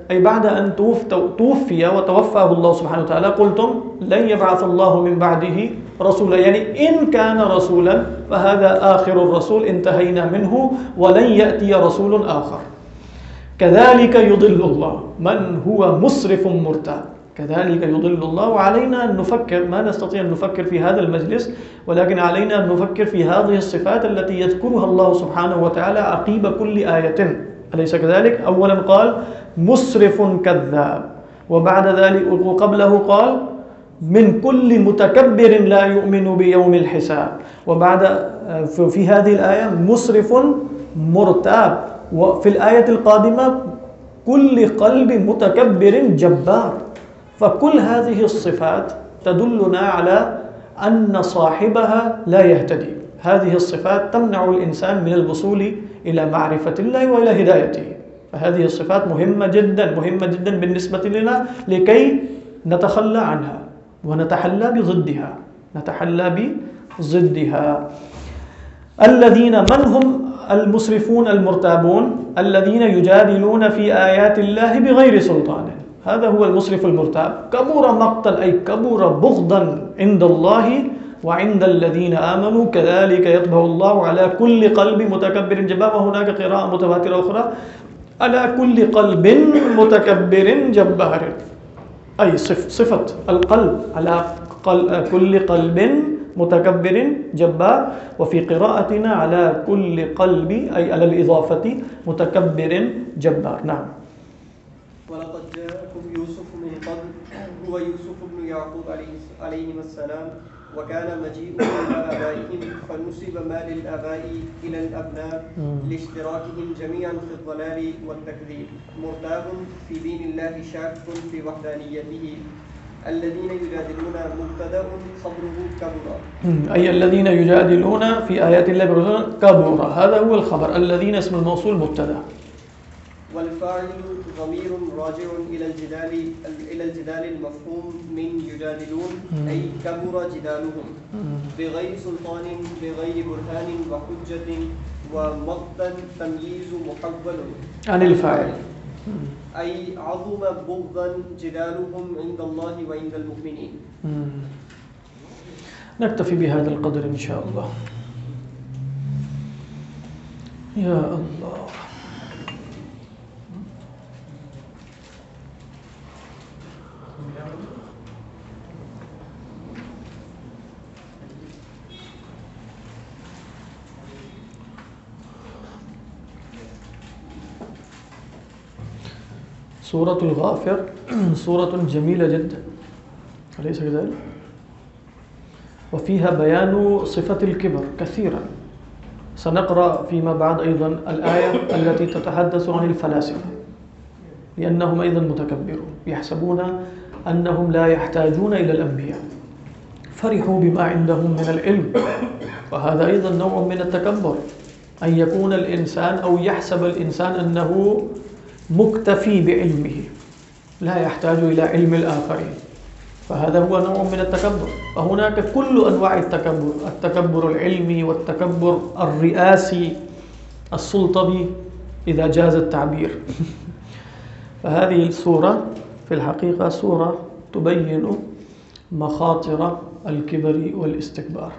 Speaker 1: أي بعد أن توفي وتوفاه الله سبحانه وتعالى قلتم لن يبعث الله من بعده رسولا، يعني إن كان رسولا فهذا آخر الرسول انتهينا منه ولن يأتي رسول آخر. كذلك يضل الله من هو مسرف مرتاب. كذلك يضل الله. وعلينا أن نفكر، ما نستطيع أن نفكر في هذا المجلس، ولكن علينا أن نفكر في هذه الصفات التي يذكرها الله سبحانه وتعالى عقيب كل آية، أليس كذلك؟ أولا قال مسرف كذاب، وبعد ذلك وقبله قال من كل متكبر لا يؤمن بيوم الحساب، وبعد في هذه الآية مسرف مرتاب، وفي الآية القادمة كل قلب متكبر جبار. فكل هذه الصفات تدلنا على أن صاحبها لا يهتدي. هذه الصفات تمنع الإنسان من الوصول إلى معرفة الله وإلى هدايته. فهذه الصفات مهمة جدا، مهمة جدا بالنسبة لنا لكي نتخلى عنها ونتحلى بضدها، نتحلى بضدها. الذين من هم المسرفون المرتابون؟ الذين يجادلون في آيات الله بغير سلطان. هذا هو المسرف المرتاب. كبر مقتا أي كبر بغضا عند الله وعند الذين آمنوا كذلك يطبع الله على كل قلب متكبر جبار. وهناك قراءة متواترة أخرى على كل قلب متكبر جبار، أي صفة القلب على كل قلب متكبر جبار. وفي قراءتنا على كل قلب أي على الإضافة متكبر جبار. نعم.
Speaker 3: ولقد جاءكم يوسف من قبل هو يوسف بن يعقوب عليهما السلام وكان مجيئا إلى آبائهم فنسب ما للآباء إلى الأبناء لاشتراكهم جميعا في الضلال والتكذيب. مرتاب في دين الله شاك في وحدانيته. الذين يجادلون مبتدأ خبره كبر،
Speaker 1: أي الذين يجادلون في آيات الله كبر، هذا هو الخبر. الذين اسم الموصول مبتدأ.
Speaker 3: والفاعل ضمير راجع إلى الجدال المفهوم من يجادلون أي كبر جدالهم بغير سلطان بغير برهان وحجة. ومقتا تمييز محول
Speaker 1: عن الفاعل
Speaker 3: أي عظم بغضا جدالهم عند الله وعند المؤمنين.
Speaker 1: نكتفي بهذا القدر إن شاء الله. يا الله. سورة الغافر سورة جميلة جدا، أليس كذلك؟ وفيها بيان صفة الكبر كثيرا. سنقرأ فيما بعد أيضا الآية التي تتحدث عن الفلاسفة، لأنهم أيضا متكبرون يحسبون أنهم لا يحتاجون إلى الأنبياء، فرحوا بما عندهم من العلم. وهذا أيضا نوع من التكبر، أن يكون الإنسان أو يحسب الإنسان أنه مكتفي بعلمه لا يحتاج إلى علم الآخرين، فهذا هو نوع من التكبر. فهناك كل أنواع التكبر، التكبر العلمي والتكبر الرئاسي السلطوي إذا جاز التعبير. فهذه السورة في الحقيقة سورة تبين مخاطر الكبر والاستكبار.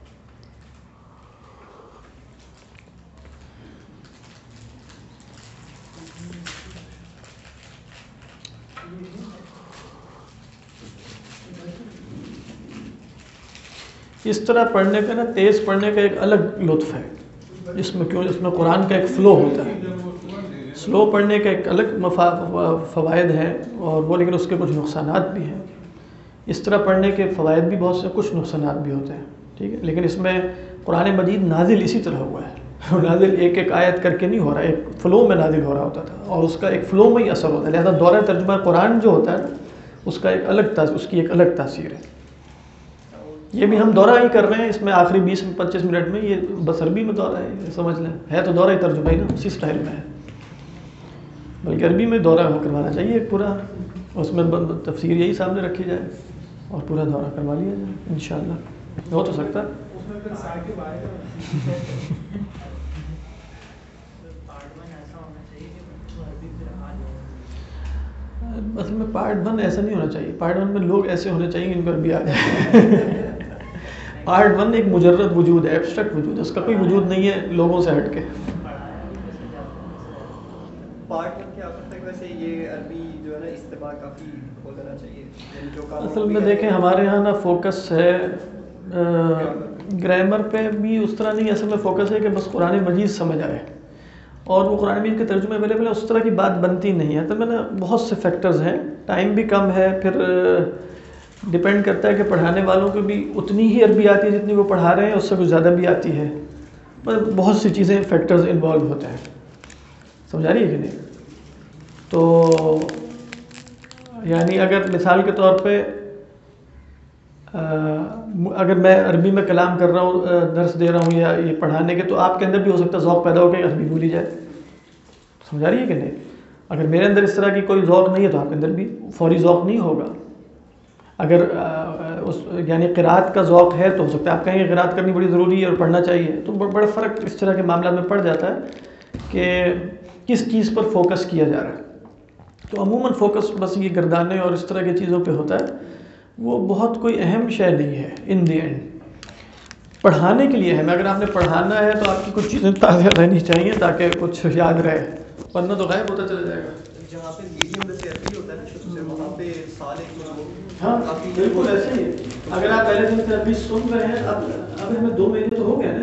Speaker 1: اس طرح پڑھنے کا نا تیز پڑھنے کا ایک الگ لطف ہے، جس میں قرآن کا ایک فلو ہوتا ہے. سلو پڑھنے کا ایک الگ فوائد ہیں اور وہ، لیکن اس کے کچھ نقصانات بھی ہیں. اس طرح پڑھنے کے فوائد بھی بہت سے، کچھ نقصانات بھی ہوتے ہیں، ٹھیک ہے. لیکن اس میں قرآن مجید نازل اسی طرح ہوا ہے، نازل ایک ایک آیت کر کے نہیں ہو رہا، ایک فلو میں نازل ہو رہا ہوتا تھا اور اس کا ایک فلو میں ہی اثر ہوتا ہے. لہذا دورہ ترجمہ قرآن جو ہوتا ہے نا، اس کا ایک الگ اس کی ایک الگ تاثیر ہے. یہ بھی ہم دورہ ہی کر رہے ہیں، اس میں آخری 20-25 منٹ میں یہ بس عربی میں دورہ ہے، سمجھ لیں. ہے تو دورہ ہی ترجمہ ہی نا، اسی سٹائل میں ہے، بلکہ عربی میں دورہ کروانا چاہیے ایک پورا، اس میں تفسیر یہی سامنے رکھی جائے اور پورا دورہ کروا لیا جائے انشاءاللہ. ہو تو سکتا ہے. اصل میں پارٹ 1 ایسا نہیں ہونا چاہیے. پارٹ 1 میں لوگ ایسے ہونے چاہیے ان پر بھی آ جائے. پارٹ 1 ایک مجرد وجود ہے, ایبسٹریکٹ وجود ہے, اس کا کوئی وجود نہیں ہے لوگوں سے ہٹ کے.
Speaker 3: پارٹ 1 کے آخر تک ویسے یہ عربی جو ہے نا استباع کافی ہو جانا چاہیے. جو کام
Speaker 1: اصل میں دیکھیں ہمارے یہاں نا فوکس ہے گرامر پہ بھی اس طرح نہیں. اصل میں فوکس ہے کہ بس قرآن مجید سمجھ آئے, اور وہ قرآن مجید کے ترجمے اویلیبل ہے, اس طرح کی بات بنتی نہیں ہے. تو میں نے بہت سے فیکٹرز ہیں, ٹائم بھی کم ہے, پھر ڈپینڈ کرتا ہے کہ پڑھانے والوں کو بھی اتنی ہی عربی آتی ہے جتنی وہ پڑھا رہے ہیں, اس سے کچھ زیادہ بھی آتی ہے. بہت سی چیزیں فیکٹرز انوالو ہوتے ہیں, سمجھ آ رہی ہے کہ نہیں. تو یعنی اگر مثال کے طور پہ اگر میں عربی میں کلام کر رہا ہوں, درس دے رہا ہوں یا یہ پڑھانے کے, تو آپ کے اندر بھی ہو سکتا ہے ذوق پیدا ہو کہ عربی بولی جائے. سمجھ آ رہی ہے کہ نہیں. اگر میرے اندر اس طرح کی کوئی ذوق نہیں ہے تو آپ کے اندر بھی فوری ذوق نہیں ہوگا. اگر اس یعنی قرات کا ذوق ہے تو ہو سکتا ہے آپ کہیں کہ قرات کرنی بڑی ضروری ہے اور پڑھنا چاہیے. تو بڑا فرق اس طرح کے معاملات میں پڑ جاتا ہے کہ کس چیز پر فوکس کیا جا رہا ہے. تو عموماً فوکس بس یہ گردانے اور اس طرح کی چیزوں پہ ہوتا ہے, وہ بہت کوئی اہم شے نہیں ہے. ان دی اینڈ پڑھانے کے لیے ہے. اگر آپ نے پڑھانا ہے تو آپ کی کچھ چیزیں تازہ رہنی چاہیے تاکہ کچھ یاد رہے, ورنہ تو غائب ہوتا چلا جائے گا.
Speaker 3: جہاں پہ میڈیم میں سے عربی ہوتا ہے نا شروع سے, وہاں پہ سال ایک مضمون.
Speaker 1: ہاں بالکل ایسے ہی. اگر آپ پہلے دن سے عربی سن رہے ہیں, اب ہمیں 2 مہینے تو ہو گئے نا